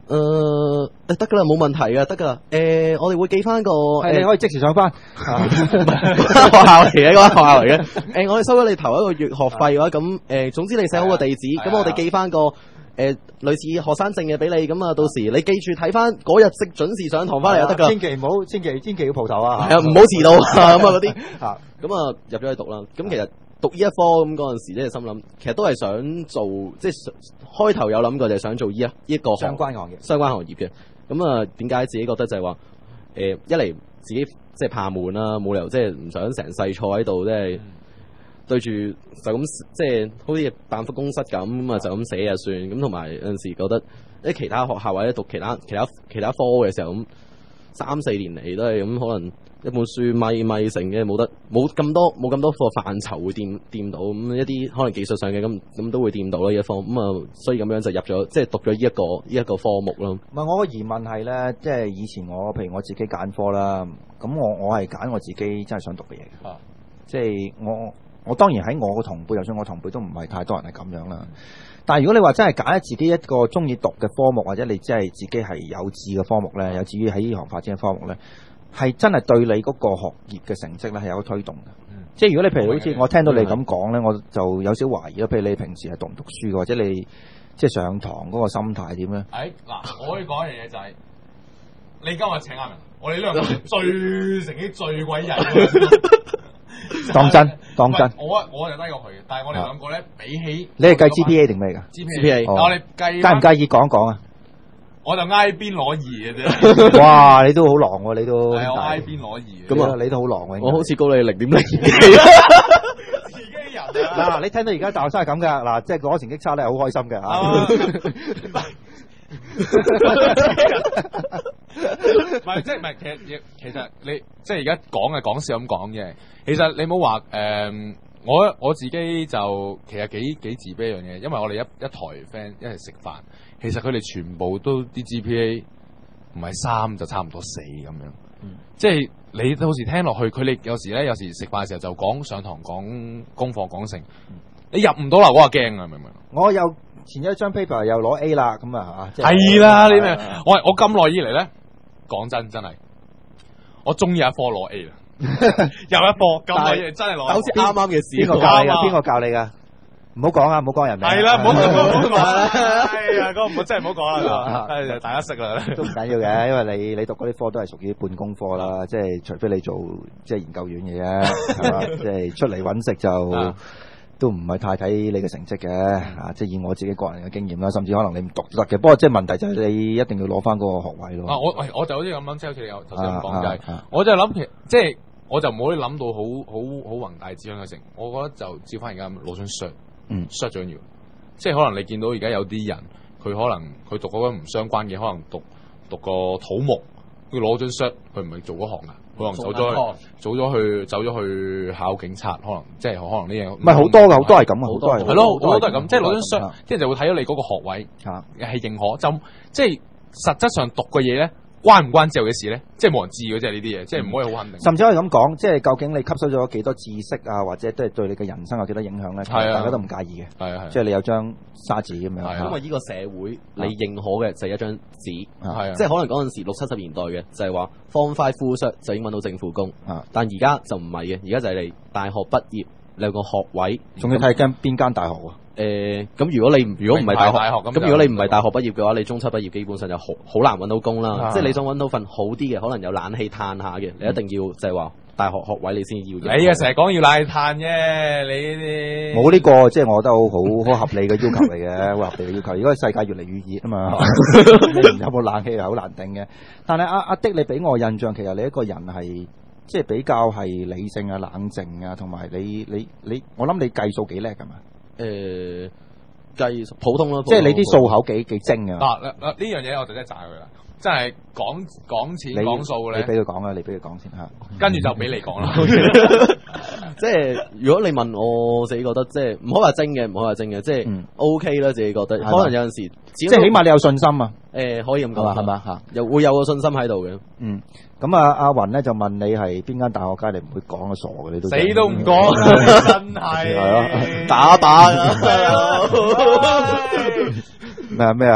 誒誒得噶啦，冇問題噶，得噶啦。誒，我哋會寄翻個， 係你可以即時上班。 學校嚟嘅，嗰間學校嚟嘅。誒，我哋收咗你頭一個月學費嘅話，咁誒，總之你寫好個地址，咁我哋寄翻個誒類似學生證嘅俾你，咁啊到時你記住睇翻嗰日即準時上堂翻嚟就得噶。 千祈唔好，千祈千祈要蒲頭啊！ 係啊，唔好遲到啊咁啊嗰啲。嚇，咁啊入咗去讀啦。咁其實讀呢一科咁嗰陣時，即係心諗，其實都係想做，即係開頭有諗過就係想做呢一呢一個相關行業， 相關行業嘅。咁啊，點解自己覺得就係話誒一嚟自己即係怕悶啦，冇理由即係唔想成世坐喺度，即係對住就咁即係好似辦復公室咁咁啊，就咁寫就算。咁同埋有陣時覺得喺其他學校或者讀其他其他其他科嘅時候咁三四年嚟都係咁可能。一本書咪咪成嘅，冇得冇咁多冇咁多個範疇會掂掂到，咁一啲可能技術上嘅咁咁都會掂到啦呢一科，咁啊所以咁樣就入咗即係讀咗呢一個呢一個科目咯。 唔係我個疑問係咧，即係以前我譬如我自己揀科啦，咁我我係揀我自己真係想讀嘅嘢。啊，即係我我當然喺我個同輩，就算我同輩都唔係太多人係咁樣啦。但係如果你話真係揀自己一個中意讀嘅科目，或者你真係自己係有志嘅科目咧，有志於喺呢行發展嘅科目咧。係真係對你嗰個學業嘅成績咧係有個推動嘅，嗯、即係如果你譬如好似我聽到你咁講咧，我就有少懷疑咯。譬如你平時係讀唔讀書嘅，或者你即係上堂嗰個心態點咧？誒嗱、 哎，我可以講一樣嘢就係、是，你今日請阿明，我哋呢兩個最成績最鬼曳， 當真當真。 我我就低過佢嘅，但係我哋兩個咧比起， 你係計 G P A 定咩㗎 ？G P A，、哦、我哋計介唔介意講一講啊？ 我就挨邊攞二嘅啫。 哇！你都好狼喎，你都係我挨邊攞二。 咁啊， 你都好狼喎。 我好似高你零點零。 自己人啊！ 嗱，你聽到而家大學生係咁噶，嗱，即係攞成績差咧，好開心嘅嚇。 唔係，即係唔係？其實其實你即係而家講係講笑咁講嘅。其實你冇話誒，我我自己就其實幾幾自卑一樣嘢，因為我哋一一台 friend 一齊食飯。其實佢哋全部都啲 G P A 唔係三就差唔多四咁樣，嗯、即係你到時聽落去，佢哋有時咧，有時食飯嘅時候就講上堂講功課講成，嗯、你入唔到樓，我話驚啊，明唔明？ 我又前一張 paper 又攞 A 啦，咁啊嚇， 係啦，你明？我我咁耐以嚟咧，講真真係，我中意一科攞 A 啦，有一科咁耐以嚟真係攞， 好似啱啱嘅事， 邊個教你㗎？邊個教你㗎？唔好講啊！唔好講人名。 係啦，唔好講，唔好講啦。係啊，嗰個唔好真係唔好講啦。係大家識啦。 都唔緊要嘅，因為你你讀嗰啲科都係屬於半功課啦，即係除非你做即係研究院嘅啫，係嘛？即係出嚟揾食就都唔係太睇你嘅成績嘅嚇。即係以我自己個人嘅經驗啦，甚至可能你唔讀都得嘅。不過即係問題就係你一定要攞翻嗰個學位咯。 啊，我我就好似咁諗，即係好似你有頭先咁講就係，我就諗其即係我就唔可以諗到好好好宏大志向嘅成。我覺得就照翻而家攞張削。嗯 short 咗要，即係可能你見到而家有啲人，佢可能佢讀嗰個唔相關嘅，可能讀讀個土木，佢攞張 short，佢唔係做嗰行噶，可能走咗去，走咗去，走咗去考警察，可能即係可能呢樣。唔係好多噶，好多係咁啊，好多係。 係咯，好多都係咁，即係攞張 short，啲人就會睇到你嗰個學位係認可，就即係實質上讀嘅嘢咧。關唔關之後嘅事咧？即係冇人知嘅，即係呢啲嘢，即係唔可以好肯定。 甚至可以咁講，即係究竟你吸收咗幾多知識啊，或者都係對你嘅人生有幾多影響咧？係啊，大家都唔介意嘅。係啊係。即係你有張沙紙咁樣。係。因為呢個社會你認可嘅就係一張紙。係啊。即係可能嗰陣時六七十年代嘅就係話 Form Five full cert 就已經揾到政府工。啊。但而家就唔係嘅，而家就係你大學畢業，你有個學位， 仲要睇間邊間大學啊？ 誒，咁、呃、如果你如果唔係大學，咁如果你唔係大學畢業嘅話，你中七畢業基本上就好好難揾到工啦。啊、即係你想揾到份好啲嘅，可能有冷氣嘆下嘅，嗯、你一定要就係話大學學位你先要。 你啊成日講要冷氣嘆啫，你呢啲冇呢個，即係我覺得好好好合理嘅要求嚟嘅，好合理嘅要求。如果世界越嚟越熱啊嘛，你有冇冷氣係好難定嘅。但係阿阿的，你俾我印象，其實你一個人係即係比較係理性啊、冷靜啊，同埋你你你，我諗你計數幾叻㗎嘛？ 誒計、呃、普通咯， 即係你啲數口幾幾精啊！ 嗱嗱嗱呢樣嘢我就真係讚佢啦，真係講講錢講數咧。 你俾佢講啊，你俾佢講先嚇。 跟住就俾你講啦。 即係如果你問我自己覺得，即係唔可以話精嘅，唔可以話精嘅，即係、嗯、OK 啦。自己覺得吧可能有陣時， 即係起碼你有信心啊。 誒、呃，可以咁講係嘛嚇，又會有個信心喺度嘅。嗯， 咁啊，阿雲咧就問你係邊間大學街，你唔會講啊，傻嘅你都死都唔講，真係係咯，打靶啊！ 咩啊咩啊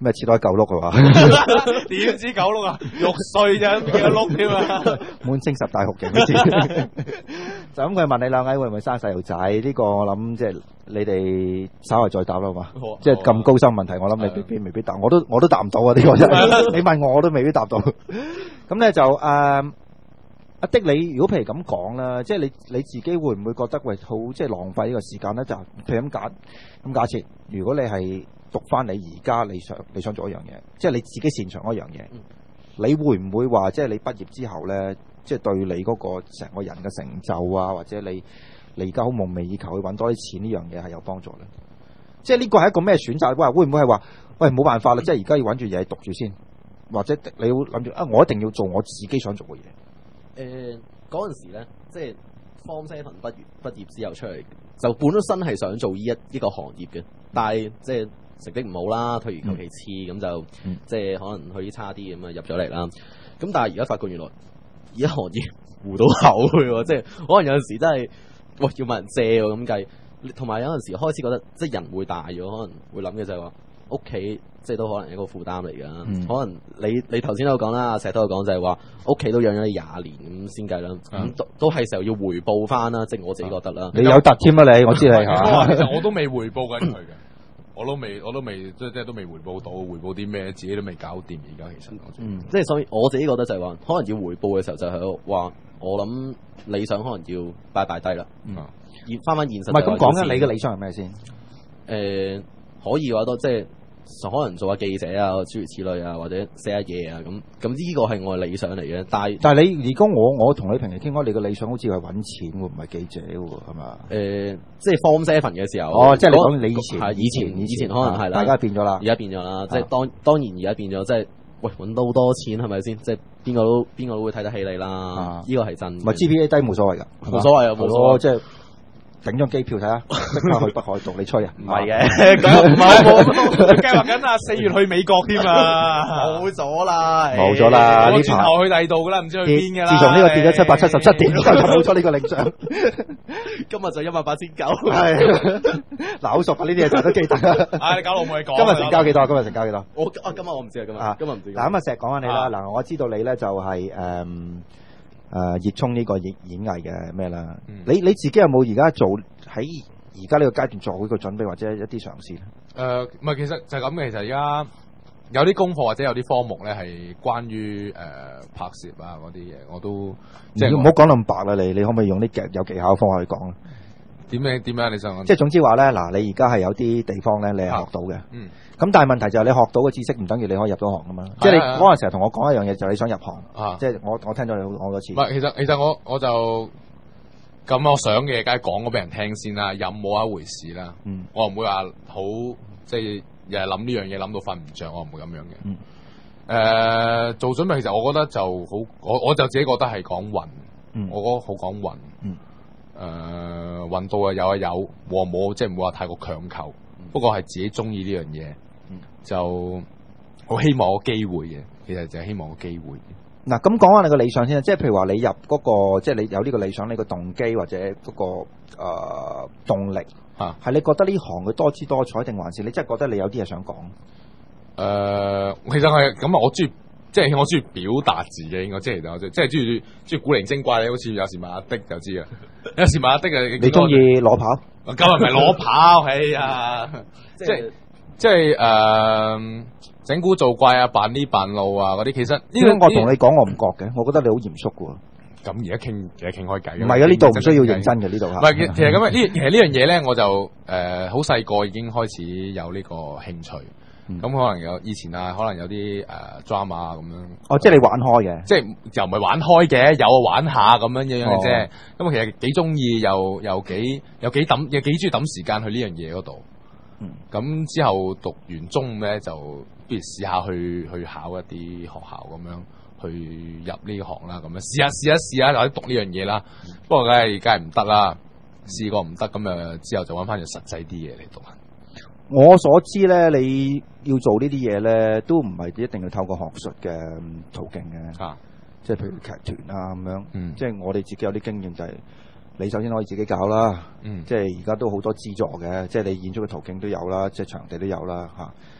咩切開舊碌係嘛？ 點知九碌啊？六歲咋，邊有碌添啊？ 滿清十大酷刑嗰次。就咁佢問你兩位會唔會生細路仔？呢個我諗即係你哋稍後再答啦嘛。即係咁高深問題，我諗你未必未必答，我都我都答唔到啊！呢個真係你問我我都未必答到。咁咧就誒。阿的，你如果譬如咁講啦，即係你你自己會唔會覺得喂好即係浪費呢個時間咧？就譬如咁假咁假設，如果你係讀翻你而家你想你想做一樣嘢，即係你自己擅長一樣嘢，你會唔會話即係你畢業之後咧，即係對你嗰個成個人嘅成就啊，或者你你而家好夢寐以求去揾多啲錢呢樣嘢係有幫助咧？即係呢個係一個咩選擇？哇，會唔會係話喂冇辦法啦？即係而家要揾住嘢讀住先，或者你會諗住啊，我一定要做我自己想做嘅嘢。 誒嗰陣時咧，即係 Form Seven 畢業畢業之後出嚟，就本身係想做呢一呢個行業嘅，但係即係成績唔好啦，退而求其次咁、嗯、就、嗯、即係可能去啲差啲咁啊入咗嚟啦。咁但係而家發覺原來而家行業糊到口嘅喎，即係可能有陣時真係喂要問人借喎咁計，同埋有陣時開始覺得即係人會大咗，可能會諗嘅就係話屋企。即係都可能係一個負擔嚟㗎，嗯、可能你你頭先都講啦，阿石都有講就係話屋企都養咗你廿年咁先計啦，咁、嗯、都都係時候要回報翻啦，即係我自己覺得啦。 你有突添啊你，我知你嚇。 其實我都未回報緊佢嘅，我都未我都未即係都未回報到，回報啲咩自己都未搞掂而家其實。 嗯，即係所以我自己覺得就係話，可能要回報嘅時候就係話，我諗理想可能要擺擺低啦，嗯，翻翻現實。唔係咁講緊，你嘅理想係咩先？誒、呃，可以嘅話都即係。可能做下記者啊，諸如此類啊，或者寫下嘢啊，咁咁呢個係我嘅理想嚟嘅。但係但係你如果我我同你平時傾開，你嘅理想好似係揾錢喎，唔係記者喎，係嘛？誒、 呃，即係 Form Seven 嘅時候。哦， 即係你講你以前係以前以前可能係啦， 大家變咗啦， 而家變咗啦。即係當當然而家變咗，即係喂揾到好多錢係咪先？即係邊個都邊個都會睇得起你啦。呢、啊、個係真。唔係 G P A 低冇所謂㗎， 冇所謂啊，冇所謂。 即係。整張機票睇下，即刻去北海道，你吹啊？ 唔係嘅，唔係我計劃緊啊！四月去美國添啊， 冇咗啦， 冇咗啦！呢排我去第二度噶啦，唔知去邊嘅啦。 自從呢個跌咗七百七十七點之後，就冇咗呢個理想。 今日就一萬八千九， 係嗱，好熟啊！呢啲嘢就都記得。 唉，你搞到我冇嘢講。 今日成交幾多？今日成交幾多？ 我啊，今日我唔知啊，今日啊，今日唔知。 嗱咁啊，石講下你啦。嗱，我知道你咧就係誒。誒、呃、熱衷呢個演演藝嘅咩啦？嗯、你你自己有冇而家做喺而家呢個階段做好呢個準備或者一啲嘗試咧？ 誒唔係，其實就係咁嘅。其實而家有啲功課或者有啲科目咧係關於誒、呃、拍攝啊嗰啲嘢，我都即係唔好講咁白啦。你你可唔可以用啲技有技巧嘅方法去講咧？點樣點樣？你想即係總之話咧，嗱，你而家係有啲地方咧，你係學到嘅。嗯。咁但係問題就係你學到嘅知識唔等於你可以入到行噶嘛？即係你嗰陣時候同我講一樣嘢，就係你想入行。啊。即係我我聽咗你好多次。唔係，其實其實我我就咁我想嘅，梗係講咗俾人聽先啦。有冇一回事啦？嗯。我唔會話好即係日日諗呢樣嘢諗到瞓唔着，我唔會咁樣嘅。嗯。誒，做準備其實我覺得就好，我我就自己覺得係講運。嗯。我覺得好講運。嗯。誒，運到啊有啊有，冇啊冇，即係唔會話太過強求。嗯、不過係自己中意呢樣嘢，嗯、就好希望個機會嘅。其實就係希望個機會。嗱，咁講下你個理想先，即係譬如話你入嗰、那個，即係你有呢個理想，你個動機或者嗰、那個誒、呃、動力，吓係、啊、你覺得呢行佢多姿多彩，定還是你真係覺得你有啲嘢想講？誒、呃，其實係咁啊，我中意。即係我中意表達自己，我即係就即係中意中意古靈精怪咧，好似有時問阿的就知啦。有時問阿的啊，你中意攞跑？咁啊唔係攞跑，哎呀！即係即係誒，整蠱做怪啊，扮呢扮路啊嗰啲，其實呢個我同你講，我唔覺嘅，我覺得你好嚴肅嘅。咁而家傾而家傾開偈，唔係啊，呢度唔需要認真嘅呢度嚇。唔係，其實咁啊，呢其實呢樣嘢咧，我就誒好細個已經開始有呢個興趣。咁、嗯、可能有以前啊，可能有啲誒、uh, drama 啊咁樣。哦，即係你玩開嘅，即係又唔係玩開嘅，有玩下咁樣樣嘅啫。咁、哦、其實幾中意，又又幾又幾抌，又幾中意抌時間去呢樣嘢嗰度。咁、嗯、之後讀完中五咧，就不如試下去去考一啲學校咁樣，去入呢行啦。咁樣試下試一試下，或者讀呢樣嘢啦。嗯、不過梗係梗係唔得啦，試過唔得咁啊，之後就揾翻條實際啲嘢嚟讀。我所知咧，你要做呢啲嘢咧，都唔係一定要透過學術嘅途徑嘅，啊，即係譬如劇團啊咁樣，嗯，即係我哋自己有啲經驗就係、是，你首先可以自己搞啦，嗯，即係而家都好多資助嘅，即係你演出嘅途徑都有啦，即係場地都有啦，嚇、啊，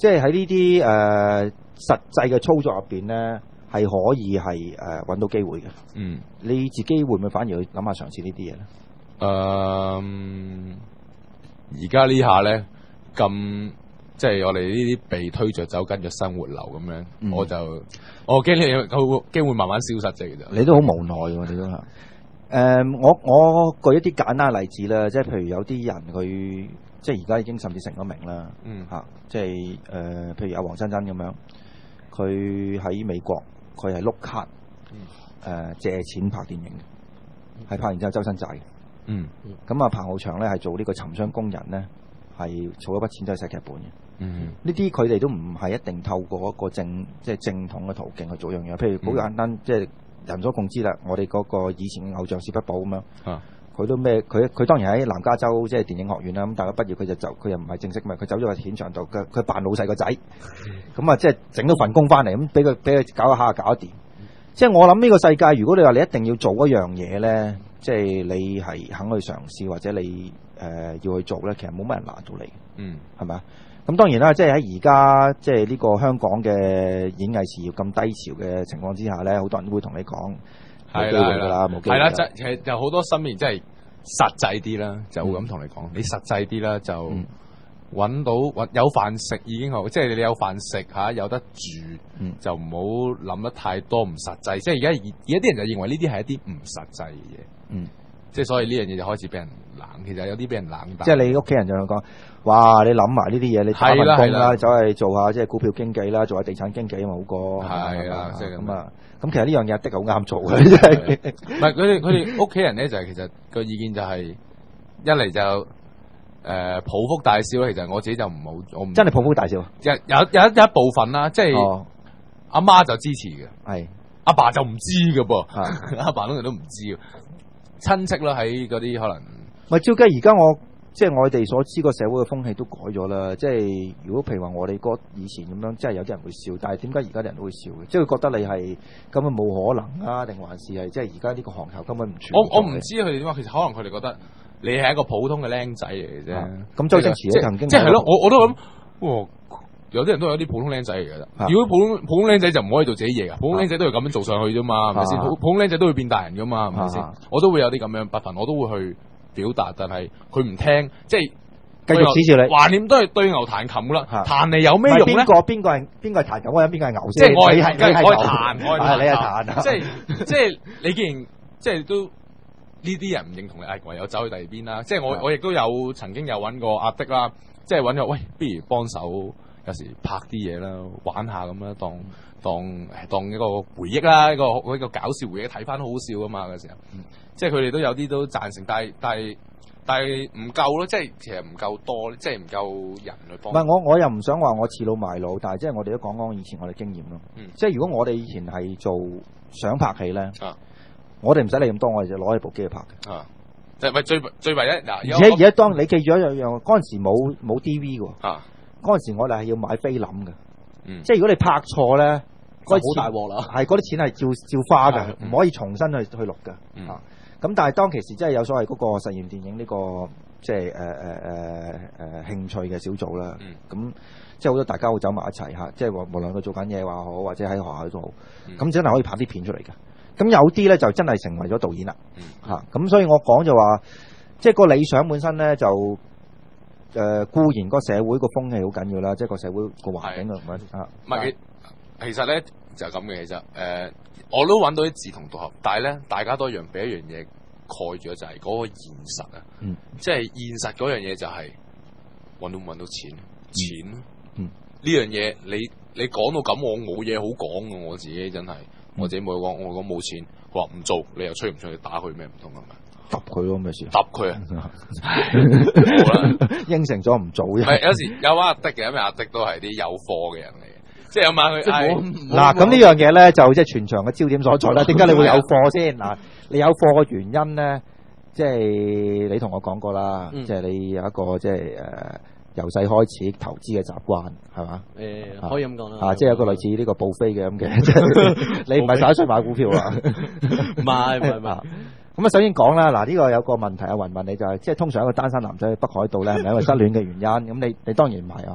即係喺呢啲誒實際嘅操作入邊咧，係可以係誒揾到機會嘅。 嗯， 你自己會唔會反而去諗下嘗試呢啲嘢咧？ 誒、呃，而家呢下咧咁，即係我哋呢啲被推着走緊嘅生活流咁樣，嗯、我就我驚你佢機會慢慢消失啫。其實你都好無奈喎，你都係。誒、呃，我我舉一啲簡單例子啦，即係譬如有啲人佢即係而家已經甚至成咗名啦， 嗯嚇、啊，即係誒、呃，譬如阿黃真真咁樣，佢喺美國佢係碌卡誒、 嗯呃、借錢拍電影嘅，係拍完之後周身債。 嗯， 咁啊，彭浩翔咧係做呢個沉箱工人咧，係儲咗筆錢都係寫劇本嘅。 嗯， 呢啲佢哋都唔係一定透過一個正即係正統嘅途徑去做樣嘢。譬如好簡單，即係人所共知啦。我哋嗰個以前嘅偶像史匹堡咁樣，佢、啊、都咩？佢佢當然喺南加州即係電影學院啦。咁大家畢業佢就走，佢又唔係正式咪，佢走咗去片場度，佢佢扮老細個仔。咁啊，即係整到份工翻嚟，咁俾佢俾佢搞一下搞得掂。即係我諗呢個世界，如果你話你一定要做一樣嘢咧，即係你係肯去嘗試或者你誒、呃、要去做咧，其實冇乜人難到你。嗯，係咪啊？咁當然啦，即係喺而家即係呢個香港嘅演藝事業咁低潮嘅情況之下咧，好多人都會同你講冇機會㗎啦，冇機會。 係啦，即係其實有好多新面即係實際啲啦，就會咁同你講。你實際啲啦，就揾到揾有飯食已經好，即係你有飯食嚇，有得住，嗯、就唔好諗得太多唔實際。即係而家而而家啲人就認為呢啲係一啲唔實際嘅嘢。嗯。即係所以呢樣嘢就開始俾人冷，其實有啲俾人冷淡。即係你屋企人就講，哇！你諗埋呢啲嘢，你打份工啦，走去做下即係股票經紀啦，做下地產經紀咁好過。係啦，即係咁啊。咁其實呢樣嘢的好啱做嘅，真係。 唔係佢哋佢哋屋企人咧，就係其實個意見就係一嚟就誒抱腹大笑。其實我自己就唔好，我唔真係抱腹大笑。 有有有一有一部分啦，即係阿媽就支持嘅，係阿爸就唔知嘅噃，阿爸通常都唔知。親戚啦，喺嗰啲可能， 咪照計而家我即係我哋所知個社會嘅風氣都改咗啦。即係如果譬如話我哋嗰以前咁樣，即係有啲人會笑，但係點解而家啲人都會笑嘅？即係佢覺得你係根本冇可能啊，定還是係即係而家呢個行頭根本唔存在？ 我我唔知佢哋點解，其實可能佢哋覺得你係一個普通嘅僆仔嚟嘅啫。 咁周星馳曾經即係咯，我我都諗，哇！有啲人都有啲普通僆仔嚟嘅啫。如果普通普通僆仔就唔可以做自己嘢噶，普通僆仔都係咁樣做上去啫嘛，係咪先？普普通僆仔都會變大人噶嘛，係咪先？我都會有啲咁樣不忿，我都會去表達，但係佢唔聽，即係繼續指住你。 橫掂都係對牛彈琴噶啦，彈嚟有咩用咧？ 邊個邊個係邊個係彈琴嗰人，邊個係牛先？即係我係你係我係彈，我係你係彈。 即係即係你既然即係都呢啲人唔認同你，唯有走去第二邊啦。即係我我亦都有曾經有揾過阿的啦，即係揾咗喂，不如幫手。有時拍啲嘢啦，玩下咁啦，當當當一個回憶啦，一個一個搞笑回憶，睇翻好好笑啊嘛嗰時候，嗯、即係佢哋都有啲都贊成，但係但係但係唔夠咯，即係其實唔夠多，即係唔夠人去幫。唔係我我又唔想話我恃老賣老，但係即係我哋都講講以前我哋經驗咯。嗯、即係如果我哋以前係做想拍戲咧，啊、我哋唔使理咁多，我哋就攞起部機去拍嘅。 啊，即係咪最最唯一嗱？ 而且而家當你記住一樣樣，嗰陣時冇冇 D V 嘅。啊嗰陣時我哋係要買菲林嘅，嗯、即係如果你拍錯咧， 好大鑊啦。 係嗰啲錢係照照花嘅，唔、嗯、可以重新去去錄嘅。 嗯、 啊，咁但係當其時真係有所謂嗰個實驗電影呢、呢個即係誒誒誒誒興趣嘅小組啦。咁、嗯、即係好多大家會走埋一齊嚇，即係無論佢做緊嘢話好，或者喺學校都好，咁、嗯、真係可以拍啲片出嚟嘅。咁有啲咧就真係成為咗導演啦。嚇、嗯，咁、啊、所以我講就話，即係個理想本身咧就。誒、呃、固然個社會個風氣好緊要啦，即係個社會個環境啊，啊， 唔係其實咧就係咁嘅，其實誒、呃、我都揾到啲志同道合，但係咧大家都一樣俾一樣嘢蓋住咗，就係嗰個現實啊，嗯、即係現實嗰樣嘢就係揾到唔揾到錢，錢，呢、嗯、樣嘢你你講到咁，我冇嘢好講嘅，我自己真係，我自己冇講，我講冇錢，佢話唔做，你又吹唔出去打佢咩唔通係咪？ 揼佢咯，咩事？ 揼佢啊！ 好啦，應承咗唔做啫。 係有時有阿的嘅，因為阿的都係啲有貨嘅人嚟嘅，即係有晚佢嗱咁呢樣嘢咧，就即係全場嘅焦點所在啦。點解你會有貨先？嗱，你有貨嘅原因咧，即係你同我講過啦，即係你有一個即係誒由細開始投資嘅習慣，係嘛？ 誒，可以咁講啦。 啊，即係一個類似呢個報飛嘅咁嘅，即係你唔係十一歲買股票啊？ 唔係唔係唔係。 咁啊，首先講啦，嗱、這、呢個有個問題啊，雲問你就係、是，即係通常一個單身男仔去北海道咧，係咪因為失戀嘅原因？咁你你當然唔係啊。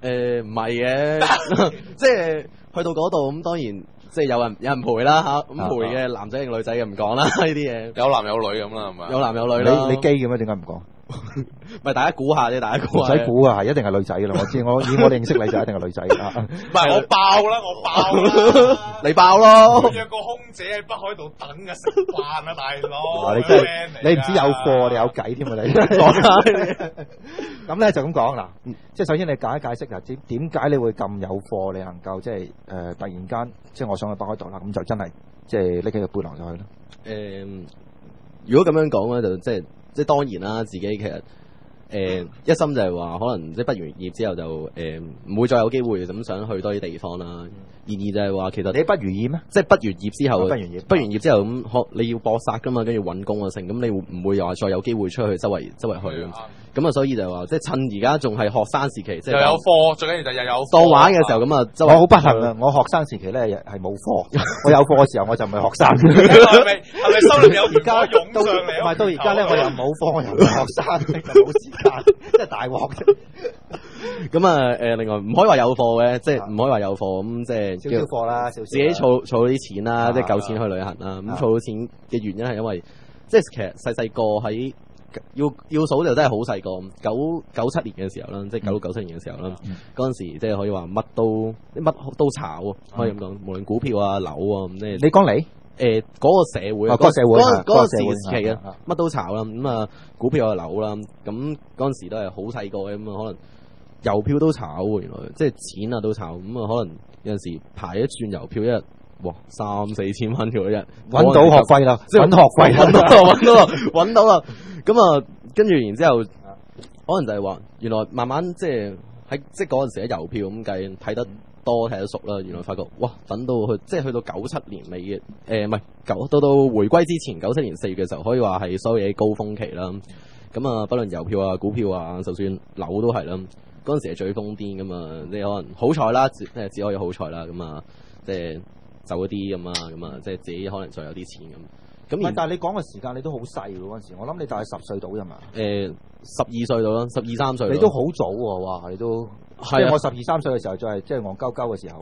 誒唔係嘅，即係去到嗰度咁，當然即係有人有人陪啦嚇，咁陪嘅男仔定女仔嘅唔講啦，呢啲嘢有男有女咁啦，係咪？ 有男有女啦。 你你基嘅咩？點解唔講？ 咪大家估下啫，大家估唔下。 使估啊，係一定係女仔噶啦，我知我以我認識你就一定係女仔啊。 唔係我爆啦，我爆啦， 你爆咯！ 約個空姐喺北海道等啊，食飯啊，大佬。 你真係你唔知有貨，你有計添啊！你講啦。咁咧就咁講嗱，即係首先你解一解釋啊，點點解你會咁有貨，你能夠即係誒突然間即係我上去北海道啦，咁就真係即係拎起個背囊就去啦。 誒，如果咁樣講咧，就即係。即係當然啦，自己其實誒、呃、一心就係話，可能即係畢完業之後就誒唔、呃、會再有機會咁想去多啲地方啦。然而就係話，其實你畢完業咩？ 即係畢完業之後， 畢完業， 畢完業之後咁學你要搏殺噶嘛，跟住揾工啊成，咁你唔會話再有機會出去周圍周圍去。咁啊，所以就係話，即係趁而家仲係學生時期，即係又有課，最緊要就又有課當玩嘅時候咁啊，周圍我好不幸啊！我學生時期咧係冇課，我有課嘅時候我就唔係學生。 係咪係咪心裏面有而家湧上嚟？ 唔係到而家咧，我又冇課，我又唔係學生，就冇時間，真係大鑊啫。 咁啊誒，另外唔可以話有課嘅，即係唔可以話有課咁，即係少少課啦，少少自己儲儲到啲錢啦，即係夠錢去旅行啦。咁儲到錢嘅原因係因為，即係其實細細個喺。要要數就真係好細個，九九七年嘅時候啦，即係九六九七年嘅時候啦。嗰陣、嗯、時即係可以話乜都乜都炒，可以咁講。嗯、無論股票啊、樓啊咁即係。你講你誒嗰個社會，嗰、哦嗰個社會，嗰嗰個時期嘅乜都炒啦。咁啊，股票啊、樓啦，咁嗰陣時都係好細個嘅，咁啊可能郵票都炒喎，原來即係錢啊都炒。咁啊可能有陣時排一轉郵票一日。哇，三四千蚊嗰日， 揾到學費啦，即係揾學費， 揾到啦，揾到啦，揾到啦。咁啊，跟住然之後，可能就係話，原來慢慢即係喺即係嗰陣時喺郵票咁計，睇得多睇得熟啦。原來發覺，哇，等到去即係去到九七年尾嘅，誒唔係九到到回歸之前，九七年四月嘅時候，可以話係所有嘢高峰期啦。咁啊，不論郵票啊、股票啊，就算樓都係啦。嗰陣時係最瘋癲噶嘛，你可能好彩啦，即係只可以好彩啦。咁啊，即係。走一啲咁啊，咁啊，即係自己可能再有啲錢咁。咁但係你講嘅時間你都好細喎嗰陣時，我諗你大概十歲到啫嘛。 誒、呃，十二歲到啦，十二三歲。 你都好早喎，哇！你都係、啊、即係我十二三歲嘅時候，就係即係戇鳩鳩嘅時候。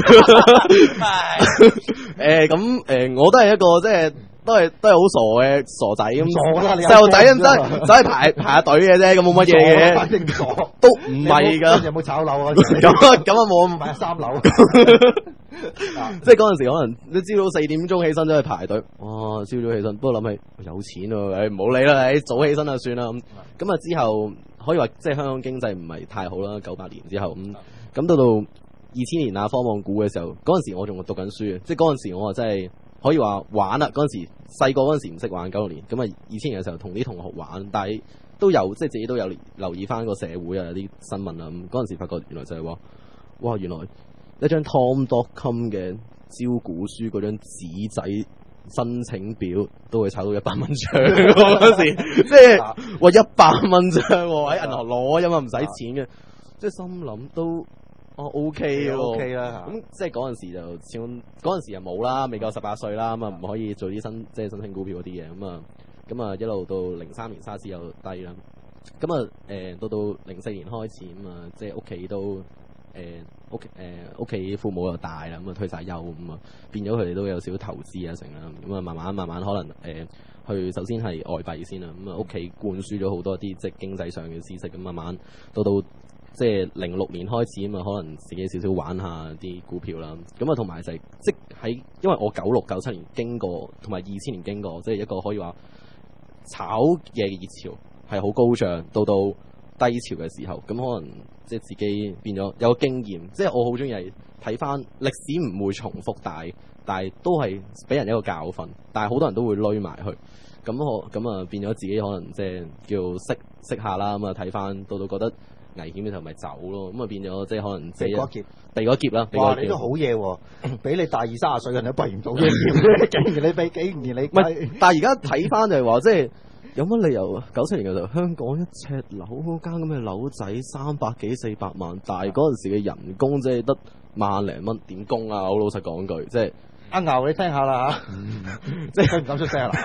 誒，咁誒，我都係一個即係。都係都係好傻嘅傻仔咁， 細路仔咁真走去排排下隊嘅啫，咁冇乜嘢嘅。 反正傻都唔係㗎。 有冇炒樓啊？ 咁咁啊冇買三樓。 即係嗰陣時可能你朝早四點鐘起身都去排隊。哇！朝早起身，不過諗起有錢喎，誒唔好理啦，你早起身就算啦咁。咁啊之後可以話即係香港經濟唔係太好啦，九八年之後咁，咁到到二千年啊科網股嘅時候，嗰陣時我仲讀緊書嘅，即係嗰陣時我啊真係。可以話玩啦，嗰陣時細個嗰陣時唔識玩九六年，咁啊二千年嘅時候同啲同學玩，但係都有即係自己都有留意翻個社會啊啲新聞啊，咁嗰陣時發覺原來就係話，哇原來一張 Tom dot com 嘅招股書嗰張紙仔申請表都會炒到一百蚊張嗰時，即係哇一百蚊張喺銀行攞，因為唔使錢嘅，即係心諗都。哦 ，OK 喎 ，OK 啦， 咁即係嗰陣時就始終嗰陣時又冇啦，未夠十八歲啦，咁啊唔可以做啲新即係申請股票嗰啲嘢，咁啊咁啊一路到零三年沙士又低啦，咁啊誒到到零四年開始咁啊，即係屋企都誒屋企誒屋企父母又大啦，咁啊退晒休咁啊，變咗佢哋都有少少投資啊成啦，咁啊慢慢慢慢可能誒、呃、去首先係外幣先啦，咁啊屋企灌輸咗好多啲即係經濟上嘅知識，咁慢慢到到。即係零六年開始啊嘛，可能自己少少玩下啲股票啦。咁啊，同埋就係、是、即喺，因為我九六九七年經過，同埋二千年經過，即係一個可以話炒嘢嘅熱潮係好高漲，到到低潮嘅時候，咁可能即係自己變咗有個經驗。即係我好中意係睇翻歷史唔會重複，但係但係都係俾人一個教訓。但係好多人都會攏埋去，咁我咁啊變咗自己可能即係叫識識下啦。咁啊睇翻到到覺得。危險嘅時候咪走咯，咁啊變咗即係可能避嗰劫，避嗰劫啦。 哇！你都好嘢喎，比你大二三十歲嘅人都避唔到呢劫，竟然你避，竟然你唔係。但係而家睇翻就係話，即係有乜理由？九七年嘅時候，香港一尺樓嗰間咁嘅樓仔三百幾四百萬，但係嗰陣時嘅人工即係得萬零蚊，點供啊？好老實講句，即係阿牛你聽下啦嚇，即係佢唔敢出聲啦，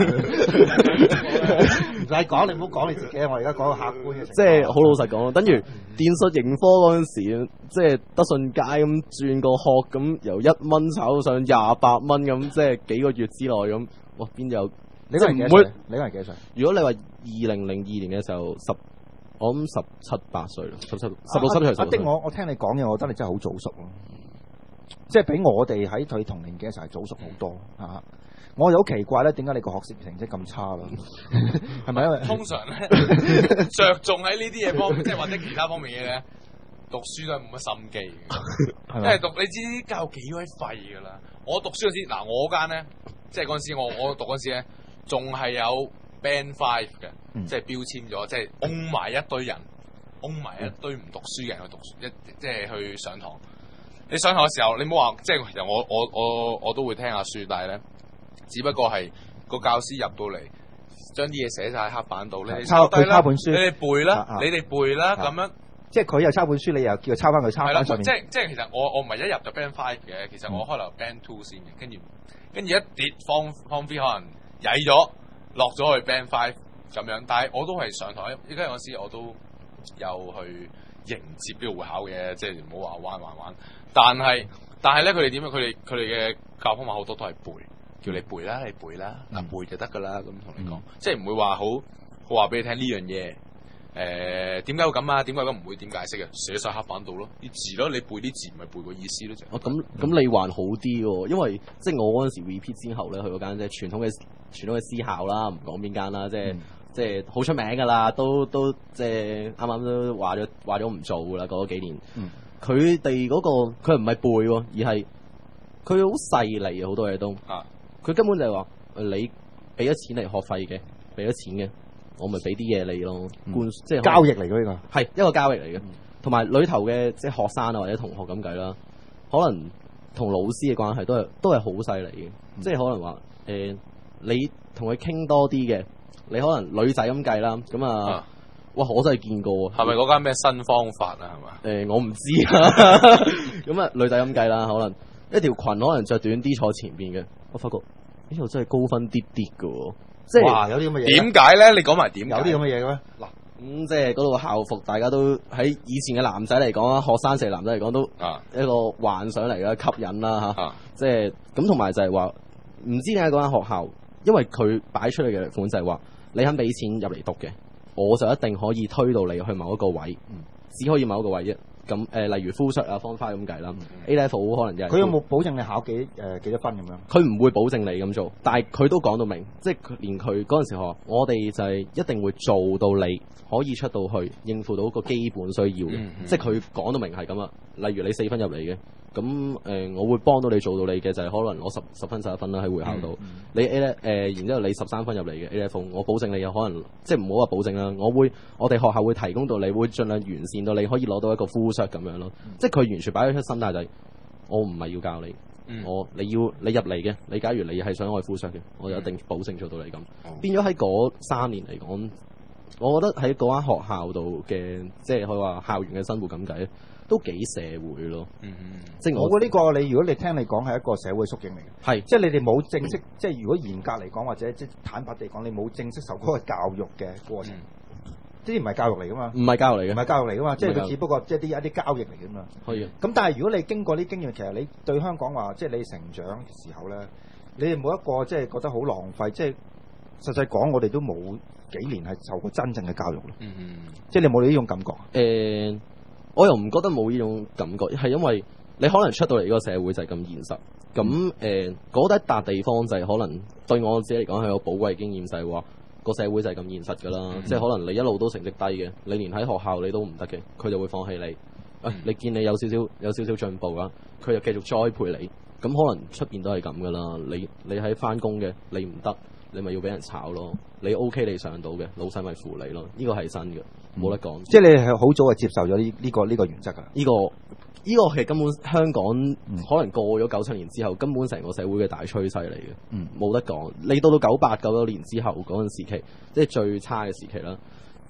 唔使講，你唔好講你自己，我而家講個客觀嘅情況。 即係好老實講，等於電訊盈科嗰陣時，即係德信街咁轉個殼咁，由一蚊炒到上廿八蚊咁，即係幾個月之內咁，哇邊有？ 你嗰陣幾歲？你嗰陣幾歲？ 如果你話二零零二年嘅時候，十我諗十七八歲啦，十七十六七歲。 阿丁，我我聽你講嘢，我覺得你真係好早熟咯，即係比我哋喺佢同年紀嘅時候係早熟好多啊！我有好奇怪咧，點解你個學習成績咁差咯？係咪因為通常咧着重喺呢啲嘢方面，即係或者其他方面嘅咧，讀書都係冇乜心機嘅，因為讀你知教育幾鬼廢噶啦。我讀書嗰時，嗱我間咧，即係嗰陣時我我讀嗰時咧，仲係有 Band Five 嘅，嗯、即係標籤咗，即係擁埋一堆人，擁埋一堆唔讀書嘅人去讀書，一即係去上堂。你上堂嘅時候，你唔好話，即係其實我我我我都會聽下書，但係咧，只不過係個教師入到嚟，將啲嘢寫晒喺黑板度咧， 抄佢抄本書， 你哋背啦， 啊、 你哋背啦，咁、啊、樣。 即係佢又抄本書，你又叫佢抄翻佢抄翻上面。 即係即係其實我我唔係一入就 Band Five 嘅，其實我開頭 Band Two 先嘅，跟住跟住一跌 Form Form Three 可能曳咗落咗去 Band Five 咁樣，但係我都係上台，依家嗰時我都有去迎接呢個會考嘅，即係唔好話玩玩玩。但係但係咧，佢哋點樣？佢哋佢哋嘅教方法好多都係背，叫你背啦，你背啦，嗱、嗯、背就得噶啦。咁同你講，嗯、即係唔會話好好話俾你聽呢樣嘢。誒點解會咁啊？點解咁唔會點解釋嘅？寫晒黑板度咯，啲字咯，你背啲字咪背個意思咯就。哦，咁咁你還好啲喎，因為即係我嗰陣時 repeat 之後咧，去嗰間即係傳統嘅傳統嘅私校啦，唔講邊間啦，即係、嗯、即係好出名㗎啦，都都即係啱啱都話咗話咗唔做㗎啦，過咗幾年。佢哋嗰個佢唔係背喎，而係佢好細膩啊，好多嘢都。啊！佢根本就係話你俾咗錢嚟學費嘅，俾咗錢嘅。我咪俾啲嘢你咯，灌、嗯、即係交易嚟嘅呢個，係一個交易嚟嘅，同埋、嗯、裏頭嘅即係學生啊或者同學咁計啦，可能同老師嘅關係都係都係好犀利嘅，嗯、即係可能話誒、呃、你同佢傾多啲嘅，你可能女仔咁計啦，咁啊，啊哇我真係見過，係咪嗰間咩新方法啊？係嘛？誒、呃、我唔知啊，咁啊女仔咁計啦，可能一條裙可能着短啲坐前邊嘅，我發覺呢度真係高分啲啲嘅喎。即係哇，有啲咁嘅嘢。點解咧？你講埋點？有啲咁嘅嘢嘅咩？嗱，咁即係嗰度校服，大家都喺以前嘅男仔嚟講啊，學生成男仔嚟講都一個幻想嚟嘅，吸引啦嚇。啊、即係咁，同埋就係話，唔知點解嗰間學校，因為佢擺出嚟嘅款就係話，你肯俾錢入嚟讀嘅，我就一定可以推到你去某一個位，嗯、只可以某一個位啫。咁誒、呃，例如敷術啊、方塊咁計啦，A level 可能就係佢有冇保證你考幾誒、呃、幾多分咁樣？佢唔會保證你咁做，但係佢都講到明，即係連佢嗰陣時學，我哋就係一定會做到你可以出到去應付到個基本需要嘅，嗯嗯、即係佢講到明係咁啊。例如你四分入嚟嘅，咁誒、呃，我會幫到你做到你嘅就係、是、可能攞十十分十一分啦喺會考度。嗯嗯、你 A 咧誒，然之後你十三分入嚟嘅 A level，我保證你有可能即係唔好話保證啦，我會我哋學校會提供到你，會盡量完善到你可以攞到一個 full cert 咁樣咯。嗯、即係佢完全擺咗出心態就係、是，我唔係要教你，嗯、我你要你入嚟嘅，你假如你係想我 full cert 嘅，我就一定保證做到你咁。嗯、變咗喺嗰三年嚟講，我覺得喺嗰間學校度嘅，即係佢話校園嘅生活咁計，都幾社會咯。嗯嗯，即係我覺得呢個你如果你聽你講係一個社會縮影嚟嘅，係是即係你哋冇正式，即係如果嚴格嚟講或者即係坦白地講，你冇正式受嗰個教育嘅過程。嗯呢啲唔係教育嚟噶嘛？唔係教育嚟嘅，唔係教育嚟噶嘛？即係佢只不過即係啲一啲交易嚟嘅嘛。可以。咁但係如果你經過啲經驗，其實你對香港話，即係你成長嘅時候咧，你哋冇一個即係覺得好浪費，即係實際講，我哋都冇幾年係受過真正嘅教育咯。嗯嗯。即係你冇呢種感覺？誒、呃，我又唔覺得冇呢種感覺，係因為你可能出到嚟呢個社會就係咁現實。咁誒，嗰得一笪地方就係可能對我自己嚟講係有寶貴經驗，就係話。個社會就係咁現實㗎啦，嗯、即係可能你一路都成績低嘅，你連喺學校你都唔得嘅，佢就會放棄你。誒、嗯哎，你見你有少少有少少進步啊，佢就繼續栽培你。咁可能出邊都係咁㗎啦。你你喺返工嘅，你唔得，你咪要俾人炒咯。你 OK 你上到嘅，老細咪扶你咯。呢個係真嘅，冇得講。即係你係好早就接受咗呢呢個呢、呢個原則㗎。呢、呢個呢、呢個係根本香港、嗯、可能過咗九七年之後，根本成個社會嘅大趨勢嚟嘅。冇、嗯、得講。你到到九八九九年之後嗰陣時期，即係最差嘅時期啦。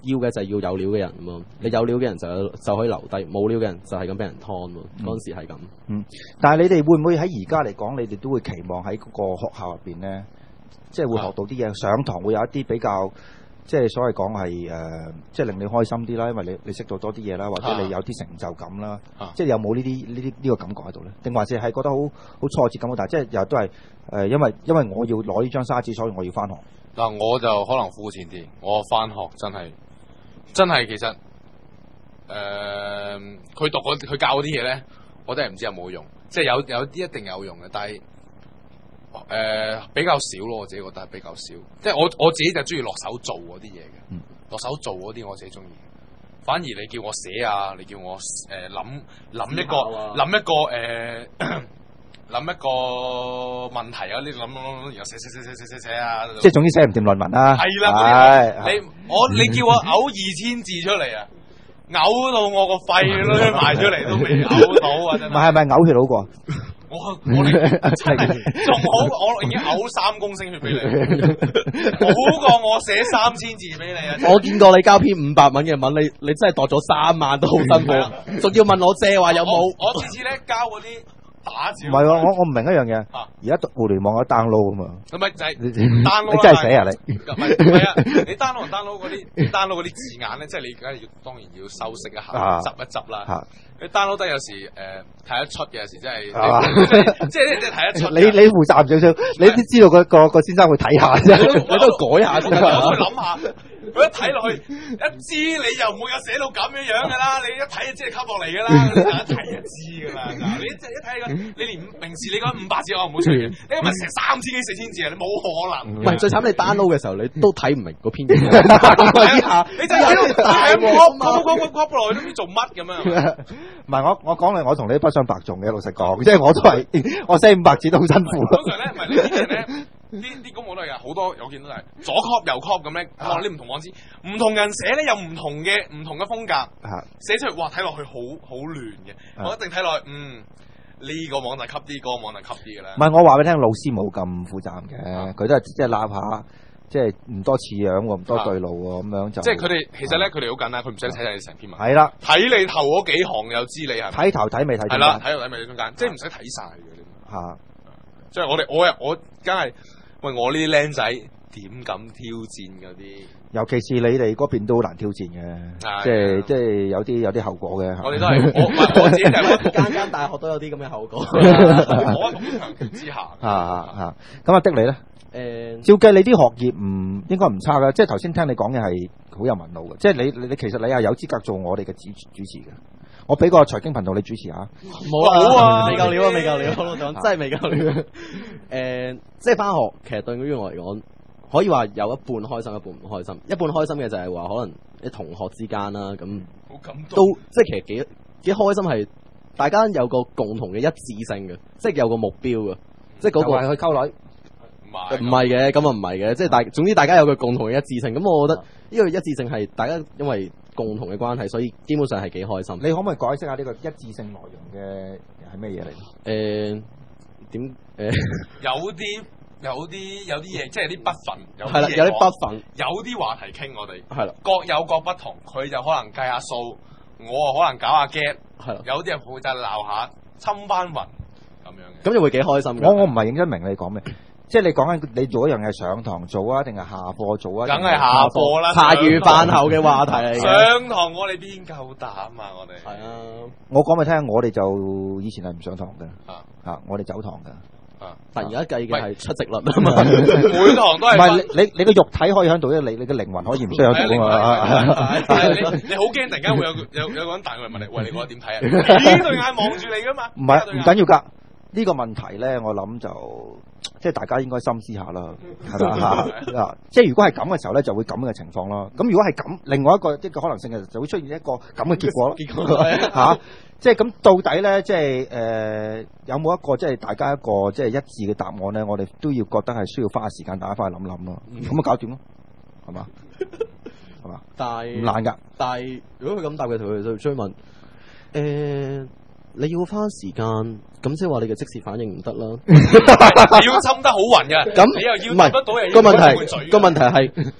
要嘅就係要有料嘅人咁咯。你有料嘅人就有就可以留低，冇料嘅人就係咁俾人劏咯。嗰陣時係咁。 嗯，但係你哋會唔會喺而家嚟講，你哋都會期望喺嗰個學校入邊咧，即係會學到啲嘢，上堂會有一啲比較。即係所謂講係誒，即係令你開心啲啦，因為你你識到多啲嘢啦，或者你有啲成就感啦， 啊、 即係有冇呢啲呢啲呢個感覺喺度咧？定還是係覺得好好挫折感好大？即係又都係誒、呃，因為因為我要攞呢張沙紙，所以我要翻學。 嗱，我就可能膚淺啲，我翻學真係真係其實誒，佢、呃、讀嗰佢教嗰啲嘢咧，我真係唔知有冇用，即係有有啲一定有用嘅，但係。誒、呃、比較少咯，我自己覺得係比較少，即係我我自己就中意落手做嗰啲嘢嘅，落、嗯、手做嗰啲我自己中意。反而你叫我寫啊，你叫我誒諗諗一個諗、啊、一個誒諗、呃、一個問題啊，你諗諗諗，然後寫寫寫寫寫寫寫啊， 即係總之寫唔掂論文啦。 係啦，你我你叫我嘔二千字出嚟啊，嘔到我個肺都埋出嚟都未嘔到啊！真係。唔係係咪嘔血好過？我我哋真係仲好，我已經嘔三公升血俾你，好過我寫三千字俾你啊！ 我見過你交篇五百文嘅文，你你真係度咗三萬都好辛苦，仲要問我借話有冇？ 我次次咧交嗰啲打字， 唔係喎，我我唔明一樣嘢。而家互聯網有 download 啊嘛， 咁咪就係 download 你真係寫啊你？ 唔係唔係啊！你 download download 嗰啲 download 嗰啲字眼咧，即係你梗係要當然要修飾一下，執一執啦。你 download 得有時誒睇得出嘅，有時真係即係即係睇得出。你你負責少少，你都知道個個個先生會睇下啫， 你都改下先。 我會諗下，佢一睇落去一知你又唔會有寫到咁樣樣㗎啦，你一睇就知係吸落嚟㗎啦，一睇就知㗎啦。你一一睇個，你連平時你講五百字我唔好出嘅，你今日成三千幾四千字啊，你冇可能。 唔係最慘，你 download 嘅時候你都睇唔明嗰篇嘢。 你就喺度睇我我我我我落去都唔知做乜咁樣。 唔係我我講嚟，我同你不相伯仲嘅，老實講，即係我都係我寫五百字都好辛苦。 通常咧，唔係呢啲人咧，啲啲工我都係有好多，我見到係左 copy 右 copy 咁咧，哇！你唔同網址，唔同人寫咧有唔同嘅唔同嘅風格，寫出嚟哇睇落去好好亂嘅，我一定睇落去，嗯呢個網站 copy 啲，嗰個網站 copy 啲嘅啦。 唔係我話俾你聽，老師冇咁負責任嘅，佢都係即係揦下。即係唔多似樣喎，唔多對路喎，咁樣就即係佢哋其實咧，佢哋好簡單，佢唔使睇晒你成篇文。 係啦， 睇你頭嗰幾行又知你係睇頭睇尾睇。 係啦，睇頭睇尾中間，即係唔使睇晒嘅。 嚇！ 即係我哋我我梗係喂我呢啲僆仔點敢挑戰嗰啲？尤其是你哋嗰邊都好難挑戰嘅，即係即係有啲有啲後果嘅。 我哋都係我我自己係間間大學都有啲咁嘅後果。 我喺咁強權之下。 嚇嚇！咁阿的你咧？ 誒、呃， 照計你啲學業唔應該唔差㗎，即係頭先聽你講嘅係好有文路嘅，即係你你你其實你係有資格做我哋嘅主主持嘅。我俾個財經頻道你主持下， 冇啊，未夠料啊，未夠料，我講真係未夠料。誒、呃，即係返學，其實對於我嚟講，可以話有一半開心，一半唔開心。一半開心嘅就係話可能啲同學之間啦，咁都即係其實幾幾開心係大家有個共同嘅一致性嘅，即係有個目標嘅，即係嗰個係去溝女。 唔係嘅，咁啊唔係嘅，即係大總之大家有個共同嘅一致性，咁我覺得呢個一致性係大家因為共同嘅關係，所以基本上係幾開心。 你可唔可以解釋下呢個一致性內容嘅係咩嘢嚟？ 誒點誒？ 有啲有啲有啲嘢，即係啲不忿。 係啦，有啲不忿， 有啲話題傾我哋。 係啦， 各有各不同，佢就可能計下數，我啊可能搞下 gap。 係啦， 有啲人負責鬧下，侵班雲咁樣嘅。 咁就會幾開心。 我我唔係認真明你講咩。即係你講緊你做一樣嘢上堂做啊，定係下課做啊？ 梗係下課啦， 茶餘飯後嘅話題嚟嘅。 上堂我哋邊夠膽啊！我哋係啊， 我講俾你聽，我哋就以前係唔上堂嘅，啊啊，我哋走堂嘅， 啊，但而家計嘅係出席率啊嘛， 每堂都係。 唔係你你你個肉體可以喺度，你你嘅靈魂可以唔需要喺度啊嘛。 你你好驚突然間會有有有個人彈過嚟問你，喂，你覺得點睇啊？呢對眼望住你噶嘛？ 唔係唔緊要㗎。呢個問題咧，我諗就即係大家應該深思下啦，係嘛啊？即係如果係咁嘅時候咧，就會咁嘅情況啦。咁如果係咁，另外一個一個可能性嘅就會出現一個咁嘅結果咯。結果嚇，即係咁到底咧，即係誒、呃、有冇一個即係大家一個即係一致嘅答案咧？我哋都要覺得係需要花時間大家翻去諗諗咯。咁啊搞掂咯，係嘛？係嘛？ 但係唔難㗎。 但係如果佢咁答嘅，佢就追問誒。欸你要花時間，咁即係話你嘅即時反應唔得啦。 你要侵得好暈嘅， 咁你又要答得到，又要個問題個問題係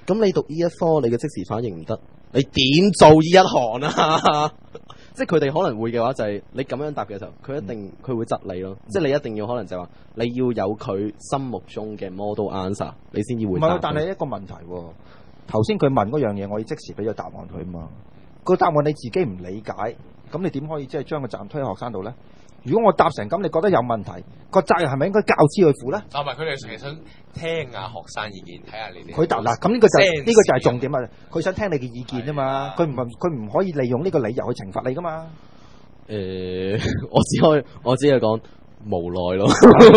咁你讀呢一科，你嘅即時反應唔得，你點做呢一行啊？即係佢哋可能會嘅話，就係你咁樣答嘅時候，佢一定佢會窒你咯。即係你一定要可能就係話，你要有佢心目中嘅 model answer，你先至會答。 唔係，但係一個問題喎。頭先佢問嗰樣嘢，我要即時俾咗答案佢啊嘛。個答案你自己唔理解，咁你點可以即係將個責任推喺學生度咧？如果我答成咁，你覺得有問題，個責任係咪應該教師去負咧？ 啊，唔係，佢哋成日想聽下學生意見，睇下你哋。 佢答嗱，咁呢個就係呢個就係重點啊！佢想聽你嘅意見啊嘛，佢唔係佢唔可以利用呢個理由去懲罰你噶嘛。 誒，我只可以我只係講無奈咯。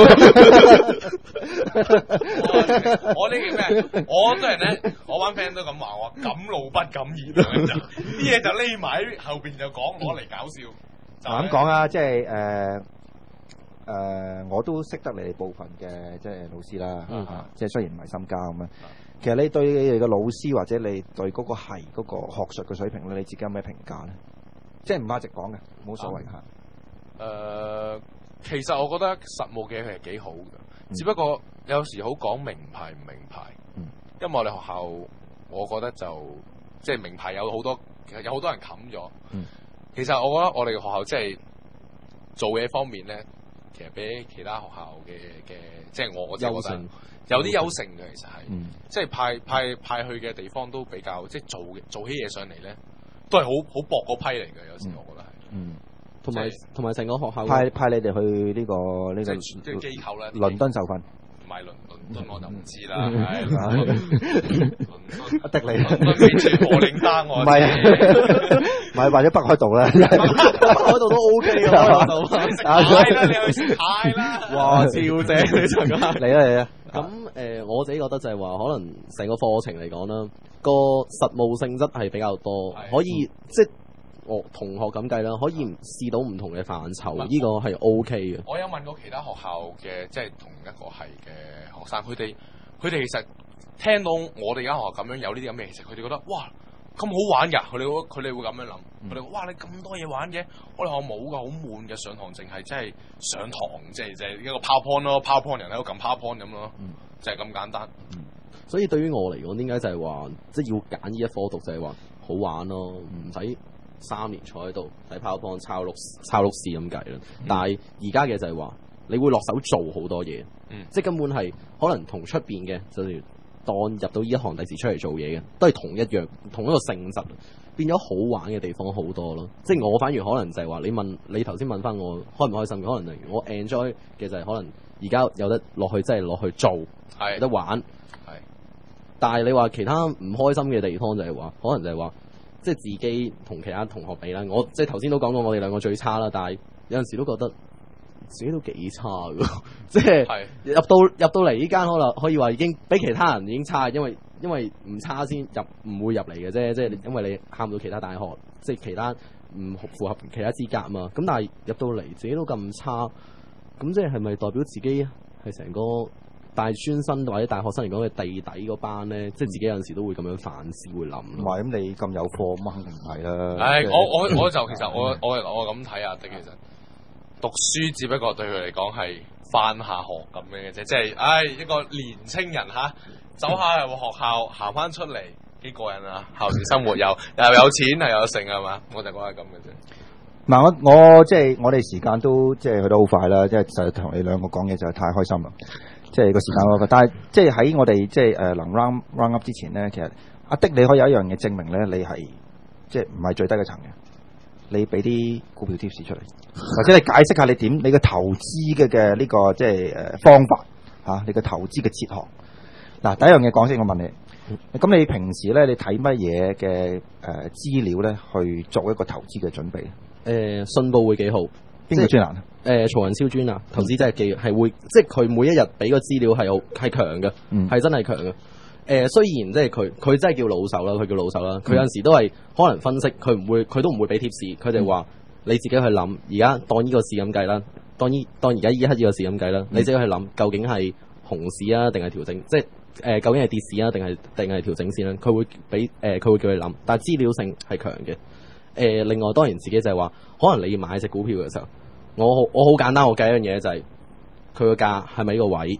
我呢叫咩？我都係咧，我班 friend 都咁話我，敢怒不敢言啊！啲嘢就匿埋喺後邊就講，攞嚟搞笑。 嗱咁講啊，即係誒誒，我都識得你哋部分嘅即係老師啦， 嗯啊、即係雖然唔係深交咁樣。其實你對你哋嘅老師或者你對嗰個係嗰個學術嘅水平咧，你自己有咩評價咧？即係唔怕直講嘅，冇所謂嚇。誒、 嗯呃，其實我覺得實務嘅係幾好嘅，嗯、只不過有時好講名牌唔名牌。嗯、因為我哋學校，我覺得就即係名牌有好多，其實有好多人冚咗。嗯其實我覺得我哋嘅學校即係做嘢方面咧，其實比其他學校嘅嘅，即係我我覺得有啲優勝嘅，其實係，嗯、即係派派派去嘅地方都比較，即係做做起嘢上嚟咧，都係好好薄嗰批嚟嘅。有時我覺得係，嗯， 同埋同埋成個學校派派你哋去呢、呢個呢、呢個即係機構咧， 倫敦受訓。 唔係倫倫敦我就唔知啦，係阿迪你倫敦未住火領單我， 唔係唔係或者北海道啦， 北海道都 OK 嘅，北海道食蟹啦，你去食蟹啦， 哇超正你真係， 嚟啦嚟啦， 咁誒、呃、我自己覺得就係話，可能成個課程嚟講啦，個實務性質係比較多，可以即係。我同學咁計啦，可以試到唔同嘅範疇，呢、嗯、個係 O K 嘅。 我有問過其他學校嘅，即係同一個系嘅學生，佢哋佢哋其實聽到我哋間學校咁樣有呢啲咁嘅，其實佢哋覺得哇咁好玩㗎，佢哋佢哋會咁樣諗，佢哋話哇你咁多嘢玩嘅，我哋學校冇㗎，好悶嘅，上堂淨係真係上堂，即係就係一個 PowerPoint 咯 ，PowerPoint 人喺度撳 PowerPoint 咁咯，嗯、就係咁簡單。嗯、所以對於我嚟講，點解就係話即係要揀呢一科讀，就係話好玩咯，唔使。三年坐喺度睇 PowerPoint 抄錄抄錄試咁計啦，嗯、但係而家嘅就係話，你會落手做好多嘢，嗯、即係根本係可能同出邊嘅，就係當入到呢一行第時出嚟做嘢嘅，都係同一樣同一個性質，變咗好玩嘅地方好多咯。即係我反而可能就係話，你問你頭先問翻我開唔開心，可能我 enjoy 嘅就係可能而家有得落去，真係落去做，係有得玩，係。但係你話其他唔開心嘅地方就係話，可能就係話。即係自己同其他同學比啦，我即係頭先都講過我哋兩個最差啦，但係有陣時都覺得自己都幾差㗎，即係入到入到嚟呢間可能可以話已經比其他人已經差，因為因為唔差先入唔會入嚟嘅啫，即係因為你考唔到其他大學，即係其他唔符合其他資格嘛。咁但係入到嚟自己都咁差，咁即係係咪代表自己係成個大專生或者大學生嚟講嘅地底嗰班咧，即係自己有陣時都會咁樣反思，會諗。唔係咁，你咁有貨咁肯定唔係啦。唉，我我我就其實我我我咁睇下，即其實讀書只不過對佢嚟講係返下學咁樣嘅啫，即係唉一個年青人嚇，走下入學校行翻出嚟幾過癮啊！校園生活又又有錢又有剩係嘛？我就覺得係咁嘅啫。嗱，我我即係我哋時間都即係去得好快啦，即係就同你兩個講嘢就係太開心啦。即係個時間嗰個，但係即係喺我哋即係誒能 round round up 之前咧，其實阿的你可以有一樣嘢證明咧，你係即係唔係最低嘅層嘅。你俾啲股票 tips 出嚟，或者你解釋下你點你嘅投資嘅嘅呢個即係誒方法嚇、啊，你嘅投資嘅哲學。嗱、啊，第一樣嘢講先，我問你，咁你平時咧你睇乜嘢嘅誒資料咧去做一個投資嘅準備？誒、呃，信報會幾好。邊個專欄啊？誒、呃，曹雲超專欄，投資真係記係會，即係佢每一日俾個資料係好係強嘅，係、嗯、真係強嘅。誒、呃，雖然即係佢佢真係叫老手啦，佢叫老手啦。佢有陣時都係可能分析，佢唔會佢都唔會俾貼士，佢哋話你自己去諗。而家當呢個市咁計啦，當依當而家依一刻呢個市咁計啦，你自己去諗究竟係熊市啊，定係調整？即係誒、呃，究竟係跌市啊，定係定係調整先啦？佢會俾誒，佢、呃、會叫你諗，但係資料性係強嘅。誒、呃，另外當然自己就係話，可能你要買隻股票嘅時候，我我好簡單，我計一樣嘢就係佢個價係咪呢個位？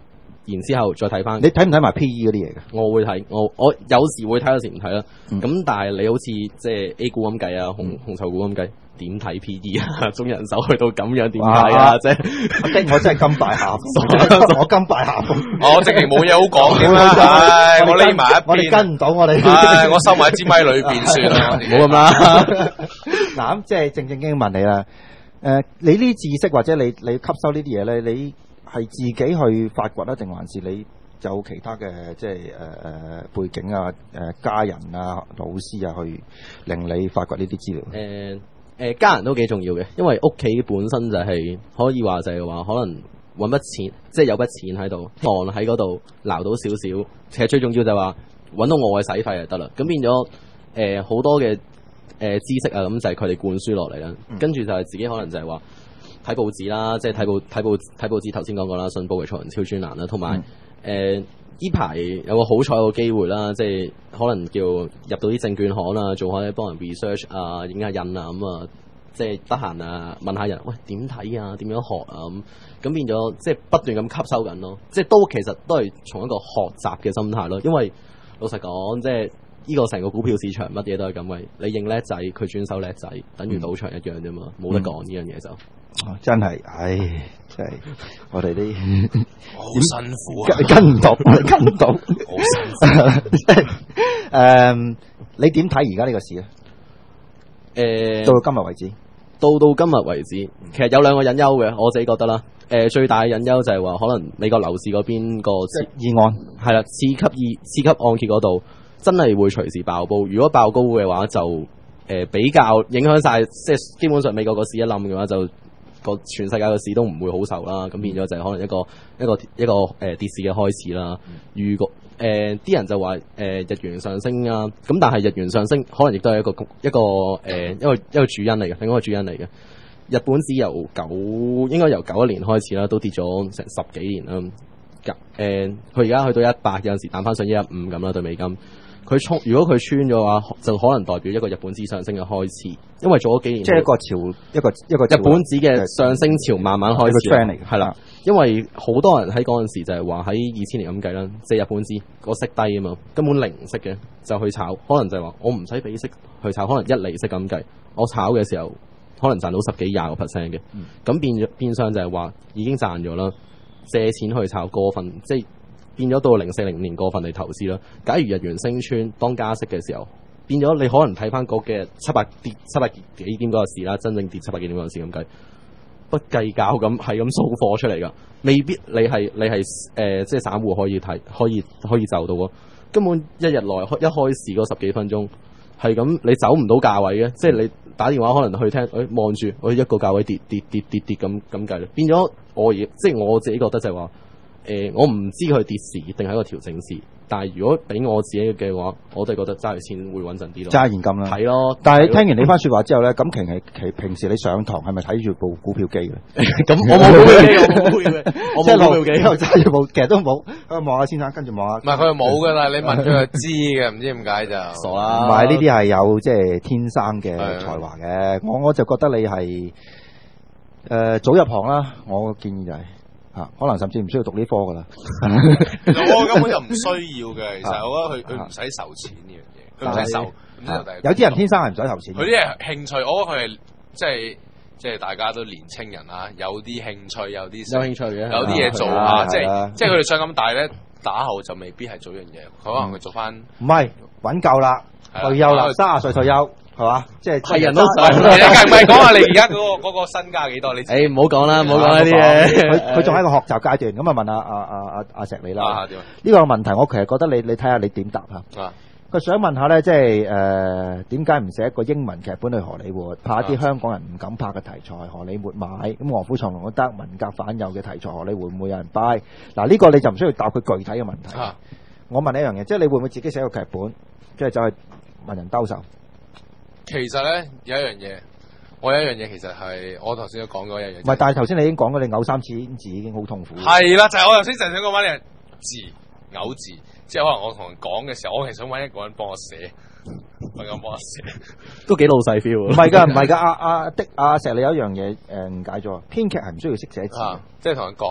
然之後再睇翻。 你睇唔睇埋 P E 嗰啲嘢嘅？ 我會睇，我我有時會睇，有時唔睇啦。咁、 嗯、 但係你好似即係 A 股咁計啊，紅紅籌股咁計，點睇 P E 啊？中人手去到咁樣點睇啊？即係我真係甘拜下風，我甘拜下風。 我直情冇嘢好講添啦，唉，我匿埋一邊， 我哋跟唔到我哋， 唉，我收埋支咪裏邊算啦， 冇咁啦。 嗱，咁即係正正經問你啦。誒，你呢啲知識或者你你吸收呢啲嘢咧，你係自己去發掘啊，定還是你有其他嘅即係誒誒背景啊、誒家人啊、老師啊去令你發掘呢啲資料？ 誒誒，家人都幾重要嘅，因為屋企本身就係可以話就係話可能揾筆錢，即係有筆錢喺度，放喺嗰度撈到少少。其實最重要就係話揾到我嘅使費就得啦。咁變咗誒好多嘅。誒、呃、知識啊，咁就係佢哋灌輸落嚟啦。嗯、跟住就係自己可能就係話睇報紙啦，即係睇報睇報睇報紙。頭先講過啦，信報嘅財銀超專欄啦，同埋誒呢排有個好彩嘅機會啦，即係可能叫入到啲證券行啊，做下啲幫人 research 啊，影下印啊，咁啊，即係得閒啊，問下人喂點睇啊，點樣學啊咁，咁變咗即係不斷咁吸收緊咯。即係都其實都係從一個學習嘅心態咯，因為老實講即係。呢個成個股票市場乜嘢都係咁嘅，你認叻仔，佢轉手叻仔，等於賭場一樣啫嘛，冇、嗯、得講呢樣嘢就。哦， 真係，唉，真係我哋啲好辛苦啊， 跟唔到，跟唔到， 好辛苦。 誒、嗯，你點睇而家呢個市咧？誒、呃，到到今日為止， 到到今日為止，其實有兩個隱憂嘅，我自己覺得啦。誒、呃，最大嘅隱憂就係話，可能美國樓市嗰邊個議案係啦，次級二次級按揭嗰度。真係會隨時爆煲，如果爆高嘅話就誒、呃、比較影響晒，即係基本上美國個市一冧嘅話，就個全世界個市都唔會好受啦。咁變咗就係可能一個一個一個誒、呃、跌市嘅開始啦。如果誒啲、呃、人就話誒、呃、日元上升啊，咁但係日元上升可能亦都係一個一個誒、呃、一個一個主因嚟嘅，另一個主因嚟嘅。日本市由九應該由九一年開始啦，都跌咗成十幾年啦。誒佢而家去到一百，有陣時彈翻上一一五咁啦對美金。佢衝，如果佢穿嘅話，就可能代表一個日本紙上升嘅開始，因為做咗幾年， 即係一個潮，一個一個日本紙嘅上升潮慢慢開始。 嚟嘅，係啦， 因為好多人喺嗰陣時就係話喺二千年咁計啦，即係日本紙個息低啊嘛，根本零息嘅就去炒，可能就係話我唔使俾息去炒，可能一厘息咁計，我炒嘅時候可能賺到十幾廿個 percent 嘅，咁、嗯、變變相就係話已經賺咗啦，借錢去炒過分，即係。變咗到零四零五年過分嚟投資啦。假如日元升穿當加息嘅時候，變咗你可能睇翻嗰嘅七百跌七百幾點嗰個市啦，真正跌七百幾點嗰個市咁計，不計較咁係咁掃貨出嚟噶，未必你係你係誒、呃、即係散戶可以睇可以可以就到喎。根本一日內一開市嗰十幾分鐘係咁，你走唔到價位嘅，即係你打電話可能去聽，誒望住我一個價位跌跌跌跌跌咁咁計啦。變咗我亦即係我自己覺得就係話。誒、呃，我唔知佢跌市定係一個調整市，但係如果俾我自己嘅話，我都係覺得揸住錢會穩陣啲咯。揸現金啦，係咯。但係聽完你番説話之後咧，咁其實其平時你上堂係咪睇住部股票機嘅？咁我冇股票機，我冇股票機，我冇股票機，又揸住部，其實都冇。望下先生，跟住望下。唔係佢冇㗎啦，你問佢就知嘅，唔知點解就傻啦。唔係呢啲係有即係天生嘅才華嘅。我我就覺得你係誒、呃、早入行啦。我嘅建議就係、是。啊，可能甚至唔需要讀呢科噶啦。我根本就唔需要嘅，其實我覺得佢佢唔使受錢呢樣嘢，佢唔使受。有啲人天生係唔使投錢。佢啲係興趣，我覺得佢係即係即係大家都年青人啊，有啲興趣，有啲有興趣嘅，有啲嘢做下，即係即係佢哋想咁大咧，打後就未必係做樣嘢，佢可能佢做翻。唔係揾夠啦，退休啦，三十歲退休。係嘛？即係係人都想。你唔係講下你而家嗰個嗰個身價幾多？你誒唔好講啦，唔好講呢啲嘢。佢佢仲喺個學習階段，咁啊問阿阿阿阿阿石你啦。呢個問題我其實覺得你你睇下你點答嚇。佢想問下咧，即係誒點解唔寫一個英文劇本去荷里活，拍一啲香港人唔敢拍嘅題材，荷里活買咁《卧虎藏龍》都得，文革反右嘅題材，荷里活會唔會有人 buy？嗱呢個你就唔需要答佢具體嘅問題。我問你一樣嘢，即係你會唔會自己寫個劇本，即係就係問人兜售？其實咧有一樣嘢，我有一樣嘢其實係我頭先都講過一樣嘢。唔係，但係頭先你已經講過，你嘔三千字已經好痛苦。係啦，就係、是、我頭先正想講翻呢字嘔字，即係可能我同人講嘅時候，我係想揾一個人幫我寫，揾個人幫我寫，都幾老細 feel。唔係㗎，唔係㗎，阿阿的阿石，你有一樣嘢誒誤解咗，編劇係唔需要識寫字，啊、即係同人講。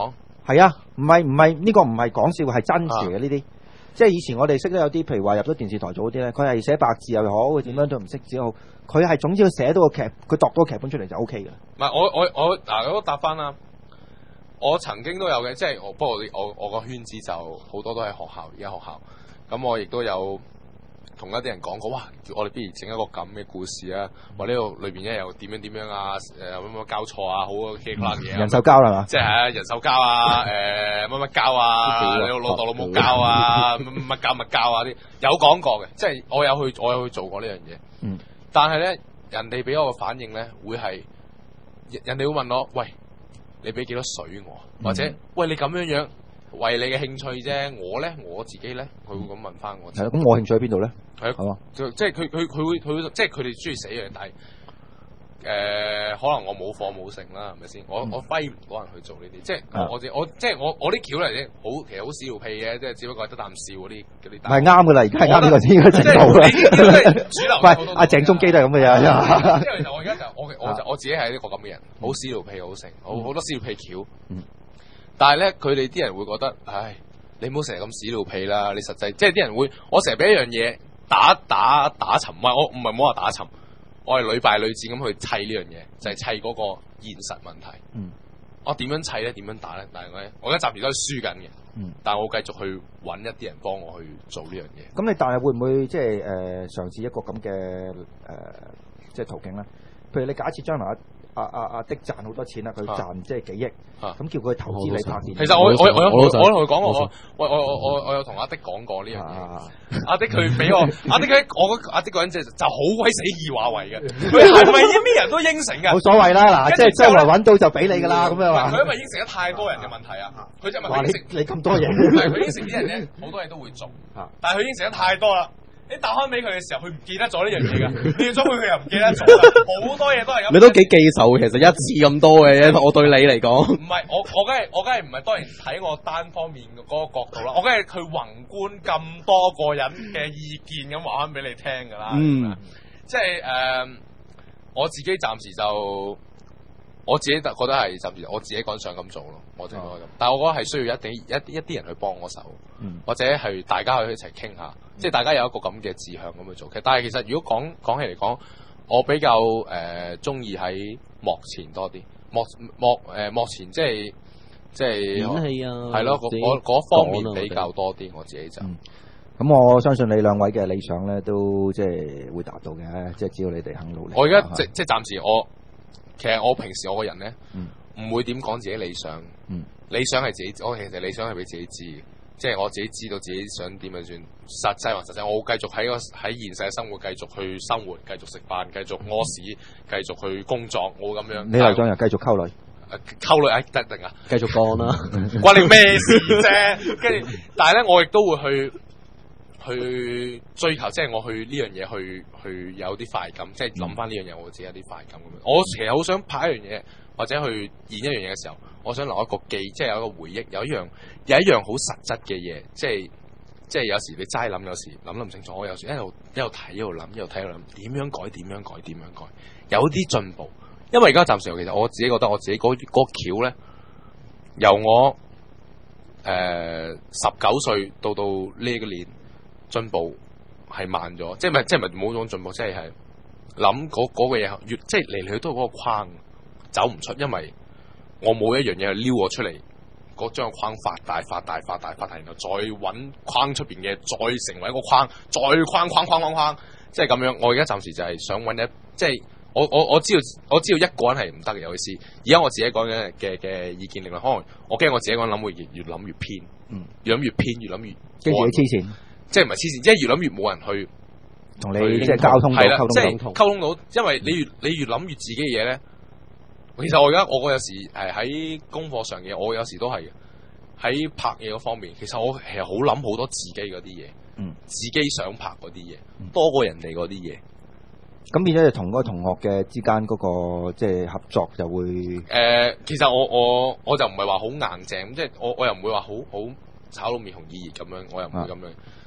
係啊，唔係唔係呢個唔係講笑，係真事嘅呢啲。即係以前我哋識得有啲，譬如話入咗電視台做嗰啲咧，佢係寫白字又好，佢點樣都唔識字好，佢係總之佢寫到個劇，佢度到個劇本出嚟就 O K 嘅。 唔係我我我嗱，我答翻啦。我曾經都有嘅，即係我不過我我個圈子就好多都係學校，而家學校咁我亦都有同一啲人講過，哇！我哋不如整一個咁嘅故事啊，話呢度裏邊咧又點樣點樣啊，誒乜乜交錯啊，好多奇怪嘅嘢。 人獸交係嘛？ 即係啊，人獸交啊，誒乜乜交啊，你老豆老母交啊，乜乜交乜交啊啲有講過嘅，即係我有去我有去做過呢樣嘢。 嗯。但係咧，人哋俾我嘅反應咧，會係人哋會問我，喂，你俾幾多水我？或者、嗯、喂你咁樣樣為你嘅興趣啫，我咧我自己咧，佢會咁問翻我。係啦， 咁我興趣喺邊度咧？ 係啊，嘛，即係佢佢佢會佢即係佢哋中意死嘅，但係誒、呃、可能我冇課冇成啦，係咪先？我、嗯、我揮唔到人去做呢啲，即係我我我即係我我啲橋嚟啫，好其實好屎尿屁嘅，即係只不過係得啖笑嗰啲嗰啲。係啱噶啦，而家係啱呢個先嘅程度啦。主流喂，阿鄭中基都係咁嘅嘢。 因為其實我而家就我我就我自己係一個咁嘅人，好屎尿屁好成，好好多屎尿屁橋。嗯。但係咧，佢哋啲人會覺得，唉，你唔好成日咁屎尿屁啦！你實際即係啲人會，我成日俾一樣嘢打打打沉，唔係我唔係冇話打沉，我係屢敗屢戰咁去砌呢樣嘢，就係、是、砌嗰個現實問題。嗯，我點樣砌咧？點樣打咧？但係咧，我而家暫時都係輸緊嘅。嗯，但係我繼續去揾一啲人幫我去做呢樣嘢。咁你但係會唔會即係誒嘗試一個咁嘅誒即係途徑咧？譬如你假設將來阿阿阿的賺好多錢啦，佢賺即係幾億，咁叫佢投資你拍電影。其實我我我有我同佢講過，我我我我我有同阿的講過呢樣嘢。阿的佢俾我，阿的佢我阿的個人就就好鬼死易話為嘅，佢係咪咩人都應承嘅？冇所謂啦，嗱，即係將來揾到就俾你噶啦，咁樣話。佢因為應承得太多人嘅問題啊，佢就話你你咁多嘢，唔係佢應承啲人咧，好多嘢都會做，但係佢應承得太多啦。你打開俾佢嘅時候，佢唔記得咗呢樣嘢噶，變咗佢佢又唔記得咗啦，好多嘢都係咁。你都幾記仇，其實一次咁多嘅啫。我對你嚟講，唔係我我梗係我梗係唔係當然睇我單方面嗰個角度啦，我梗係佢宏觀咁多個人嘅意見咁話翻俾你聽噶啦。嗯，即係誒、呃，我自己暫時就我自己覺得係暫時我自己趕上咁做咯，我就覺得咁。但係我覺得係需要一定一一啲人去幫我手，嗯、或者係大家去一齊傾下。即係大家有一個咁嘅志向咁去做，其實但係其實如果講講起嚟講，我比較誒中意喺幕前多啲，幕幕誒、呃、幕前即係即係演戲啊，係咯，嗰嗰方面比較多啲，我自己就咁、嗯、我相信你兩位嘅理想咧都即係會達到嘅，即係只要你哋肯努力。我而家即即係暫時我其實我平時我個人咧唔、嗯、會點講自己理想，嗯、理想係自己，我其實理想係俾自己知嘅。即係我自己知道自己想點就算，實際還實際，我會繼續喺個喺現實嘅生活繼續去生活，繼續食飯，繼續屙屎，繼續去工作，我咁樣。你嚟講又繼續溝女，溝女誒得定啊，繼續幹啦，關你咩事啫？跟住，但係咧，我亦都會去去追求，即係我去呢樣嘢去去有啲快感，即係諗翻呢樣嘢，我自己有啲快感咁樣。我其實好想拍一樣嘢，或者去演一樣嘢嘅時候，我想留一個記，即係有一個回憶，有一樣有一樣好實質嘅嘢，即係即係有時你齋諗，有時諗得唔清楚。我有時一路一路睇一路諗，一路睇一路諗，點樣改？點樣改？點樣改？有啲進步。因為而家暫時其實我自己覺得我自己嗰嗰橋咧，由我誒十九歲到到呢一年進步係慢咗，即係唔係即係唔係冇種進步，即係係諗嗰嗰個嘢越即係嚟嚟去都係嗰個框走唔出，因為我冇一樣嘢撩我出嚟，嗰將框發大發大發大發大，然後再揾框出邊嘅，再成為一個框，再框框框框框，即係咁樣。我而家暫時就係想揾一即係。我我我知道我知道一個人係唔得嘅，尤其是而家我自己講緊嘅嘅意見，另外可能我驚我自己講諗會越越諗越偏，嗯，越諗越偏，越諗越跟住你黐線，即係唔係黐線，即係越諗越冇人去同你即係溝通到，即係溝通到，因為你越你越諗越自己嘅嘢咧。其實我而家我我有時誒喺功課上嘅，我有時都係喺拍嘢嗰方面，其實我其實好諗好多自己嗰啲嘢，嗯，自己想拍嗰啲嘢，多過人哋嗰啲嘢。咁變咗就同嗰個同學嘅之間嗰個即係合作就會誒、呃，其實我我我就唔係話好硬淨，即係我我又唔會話好好炒到面紅耳熱咁樣，我又唔會咁樣。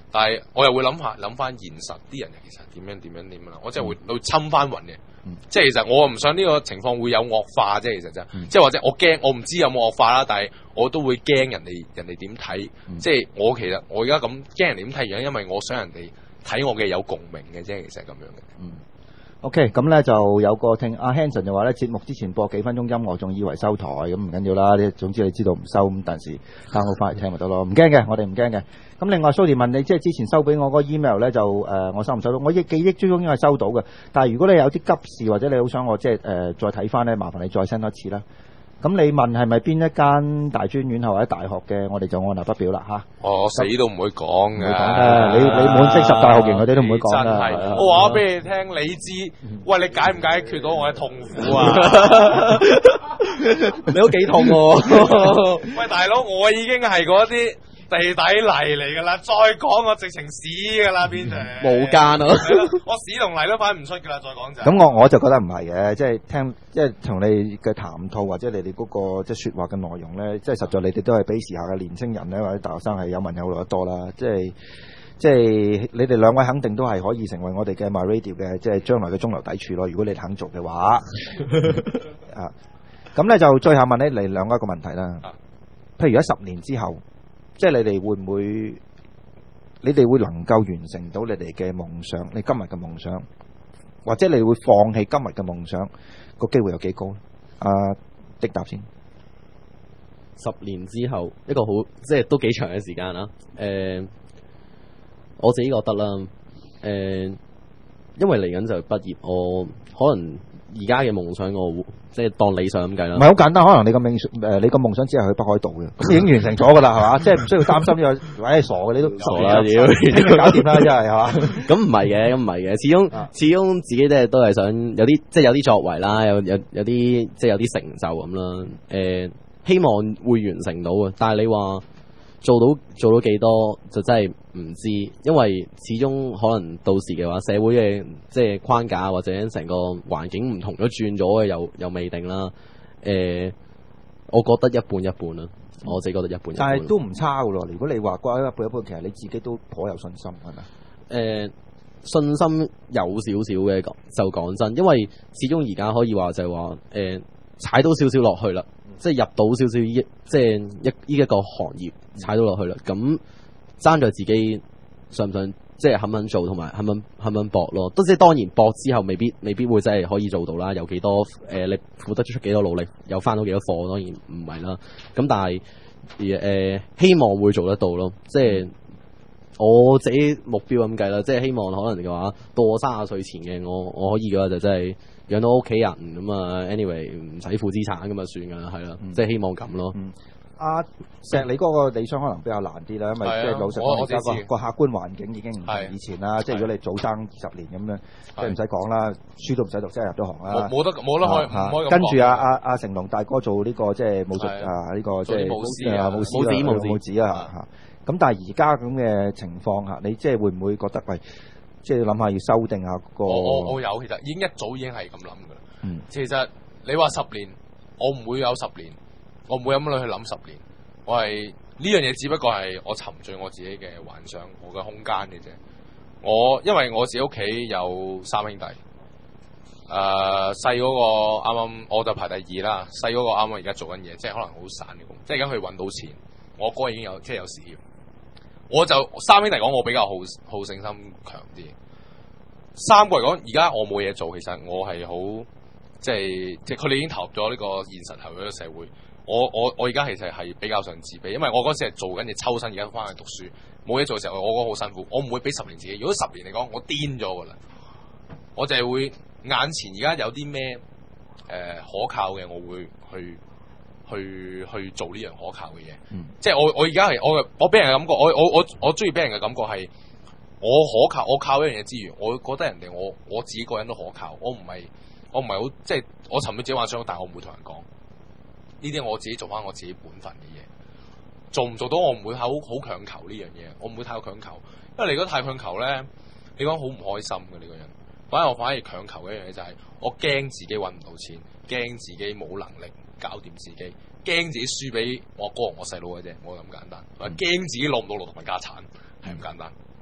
但係我又會諗下諗翻現實啲人其實點樣點樣點樣啦，我真係會會侵翻雲嘅。嗯、即係其實我唔想呢個情況會有惡化啫，其實就、嗯、即係或者我驚我唔知有冇惡化啦，但係我都會驚人哋人哋點睇，嗯、即係我其實我而家咁驚人哋點睇，而因為我想人哋睇我嘅有共鳴嘅啫，其實係咁樣嘅。嗯 OK， 咁咧就有個聽阿 Hanson 就話咧，節目之前播幾分鐘音樂，仲以為收台，咁唔緊要啦。總之你知道唔收，咁但是 download 翻嚟聽咪得咯，唔驚嘅，我哋唔驚嘅。咁另外蘇迪問你，即係之前收俾我嗰個 email 咧，就誒、呃、我收唔收到？我記憶中應該係收到嘅，但係如果你有啲急事或者你好想我即係誒、呃、再睇翻咧，麻煩你再 send 多次啦。咁你問係咪邊一間大專院校或者大學嘅，我哋就按捺不表啦嚇。 我死都唔會講嘅。 誒，你你滿識十大學型嗰啲都唔會講真係， 啦。 我話俾你聽，你知，喂，你解唔解決到我嘅痛苦啊？ 你都幾痛喎！ 喂，大佬，我已經係嗰啲地底泥嚟㗎啦，再講我直情屎㗎啦，變成無間啊！ 我屎同泥都反唔出㗎啦，再講就。 咁我我就覺得唔係嘅，即係聽，即係同你嘅談吐或者你哋嗰個即係説話嘅內容咧，即係實在你哋都係比時下嘅年青人咧或者大學生係有文有路得多啦，即係即係你哋兩位肯定都係可以成為我哋嘅 MyRadio 嘅即係將來嘅中流砥柱咯，如果你肯做嘅話。啊，咁咧就最後問你嚟兩個一個問題啦。譬如喺十年之後。即係你哋會唔會？你哋會能夠完成到你哋嘅夢想？你今日嘅夢想，或者你會放棄今日嘅夢想，個機會有幾高咧？阿的答先。 十年之後，一個好即係都幾長嘅時間啦。誒、呃，我自己覺得啦，誒、呃，因為嚟緊就畢業，我可能而家嘅夢想我即係當理想咁計啦。唔係好簡單，可能你個夢誒，你個夢想只係去北海道嘅，咁已經完成咗㗎啦，係嘛？即係唔需要擔心呢個，喂傻嘅你都傻啦，屌， 搞掂啦，真係係嘛？ 咁唔係嘅，咁唔係嘅，始終、啊、始終自己都係都係想有啲即係有啲作為啦，有有有啲即係有啲成就咁啦。誒、呃，希望會完成到嘅，但係你話做到做到幾多就真係唔知，因為始終可能到時嘅話，社會嘅即係框架或者成個環境唔同咗轉咗嘅，又又未定啦。誒、呃，我覺得一半一半啦，我自己覺得一半一半。 但係都唔差㗎咯。如果你話關一半一半，其實你自己都頗有信心，係咪？誒、 呃，信心有少少嘅，就講真，因為始終而家可以話就係話誒踩到少少落去啦。即係入到少少依，即係一依一個行業踩到落去啦。咁爭在自己想唔想，即係肯唔肯做，同埋肯唔肯肯唔肯搏咯。都即係當然搏之後，未必未必會真係可以做到啦。有幾多誒、呃，你付得出幾多努力，有翻到幾多貨，當然唔係啦。咁但係誒、呃，希望會做得到咯。即係我自己目標咁計啦。即係希望可能嘅話，到我三十歲前嘅我，我可以嘅話就真係。養到屋企人咁啊 ，anyway 唔使負資產咁啊算噶啦，係啦，嗯、即係希望咁咯。阿、嗯啊、石，你嗰個理想可能比較難啲啦，因為即係老實講，而家個個客觀環境已經唔同以前啦。即係如果你早生二十年咁樣，即係唔使講啦，書都唔使讀，即係入咗行啦。冇得冇得開，啊、跟住阿阿阿成龍大哥做呢、這個即係武術啊，呢、這個即係武師啊，武師啊，武師啊嚇。咁但係而家咁嘅情況下，你即係會唔會覺得喂？即係諗下要修訂下個， 我我我有，其實已經一早已經係咁諗噶啦。嗯，其實你話十年，我唔會有十年，我唔會咁樣去諗十年。我係呢樣嘢，只不過係我沉醉我自己嘅幻想，我嘅空間嘅啫。我因為我自己屋企有三兄弟，誒細嗰個啱啱我就排第二啦，細嗰個啱啱而家做緊嘢，即係可能好散嘅工，即係而家佢揾到錢。我哥已經有即係有事業。我就三兄弟講，我比較好好勝心強啲。三個嚟講，而家我冇嘢做，其實我係好即係即係佢哋已經投入咗呢個現實，投入咗社會。我我我而家其實係比較上自卑，因為我嗰時係做緊嘢抽身，而家翻去讀書冇嘢做嘅時候，我覺得好辛苦。我唔會俾十年自己。如果十年嚟講，我癲咗噶啦。我就係會眼前而家有啲咩誒可靠嘅，我會去。去去做呢樣可靠嘅嘢，嗯、即係我我而家係我我俾人嘅感覺，我我我我中意俾人嘅感覺係我可靠，我靠一樣嘢之餘，我覺得人哋我我自己個人都可靠，我唔係我唔係好即係我尋日自己幻想，但係我唔會同人講呢啲，我自己做翻我自己本分嘅嘢，做唔做到我唔會好好強求呢樣嘢，我唔會太過強求，因為你如果太強求咧，你講好唔開心嘅呢個人，反而我反而強求嘅一樣嘢就係我驚自己揾唔到錢，驚自己冇能力。搞掂自己，驚自己輸俾我哥同我細佬嘅啫，我咁簡單。驚、嗯、自己攞唔到老豆份家產，係咁簡單。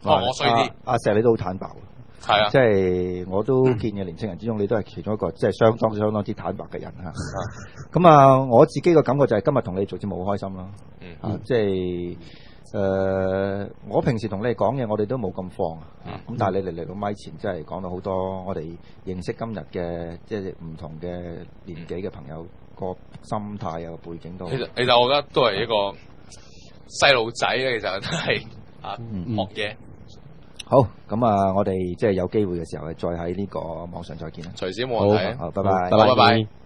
哦，我衰啲。 阿石你都好坦白。 係啊， 即係我都見嘅年青人之中，你都係其中一個即係相當相當之坦白嘅人嚇。咁啊，我自己個感覺就係今日同你做節目好開心咯。 嗯， 啊，即係誒，我平時同你講嘢，我哋都冇咁放啊。咁但係你嚟嚟到咪前，真係講到好多我哋認識今日嘅即係唔同嘅年紀嘅朋友個心態啊、背景都。 其實其實我覺得都係一個細路仔咧，其實都係啊學嘢。 好，咁啊，我哋即係有機會嘅時候，再喺呢個網上再見啦。 隨時冇問題。 好，拜拜， 拜拜。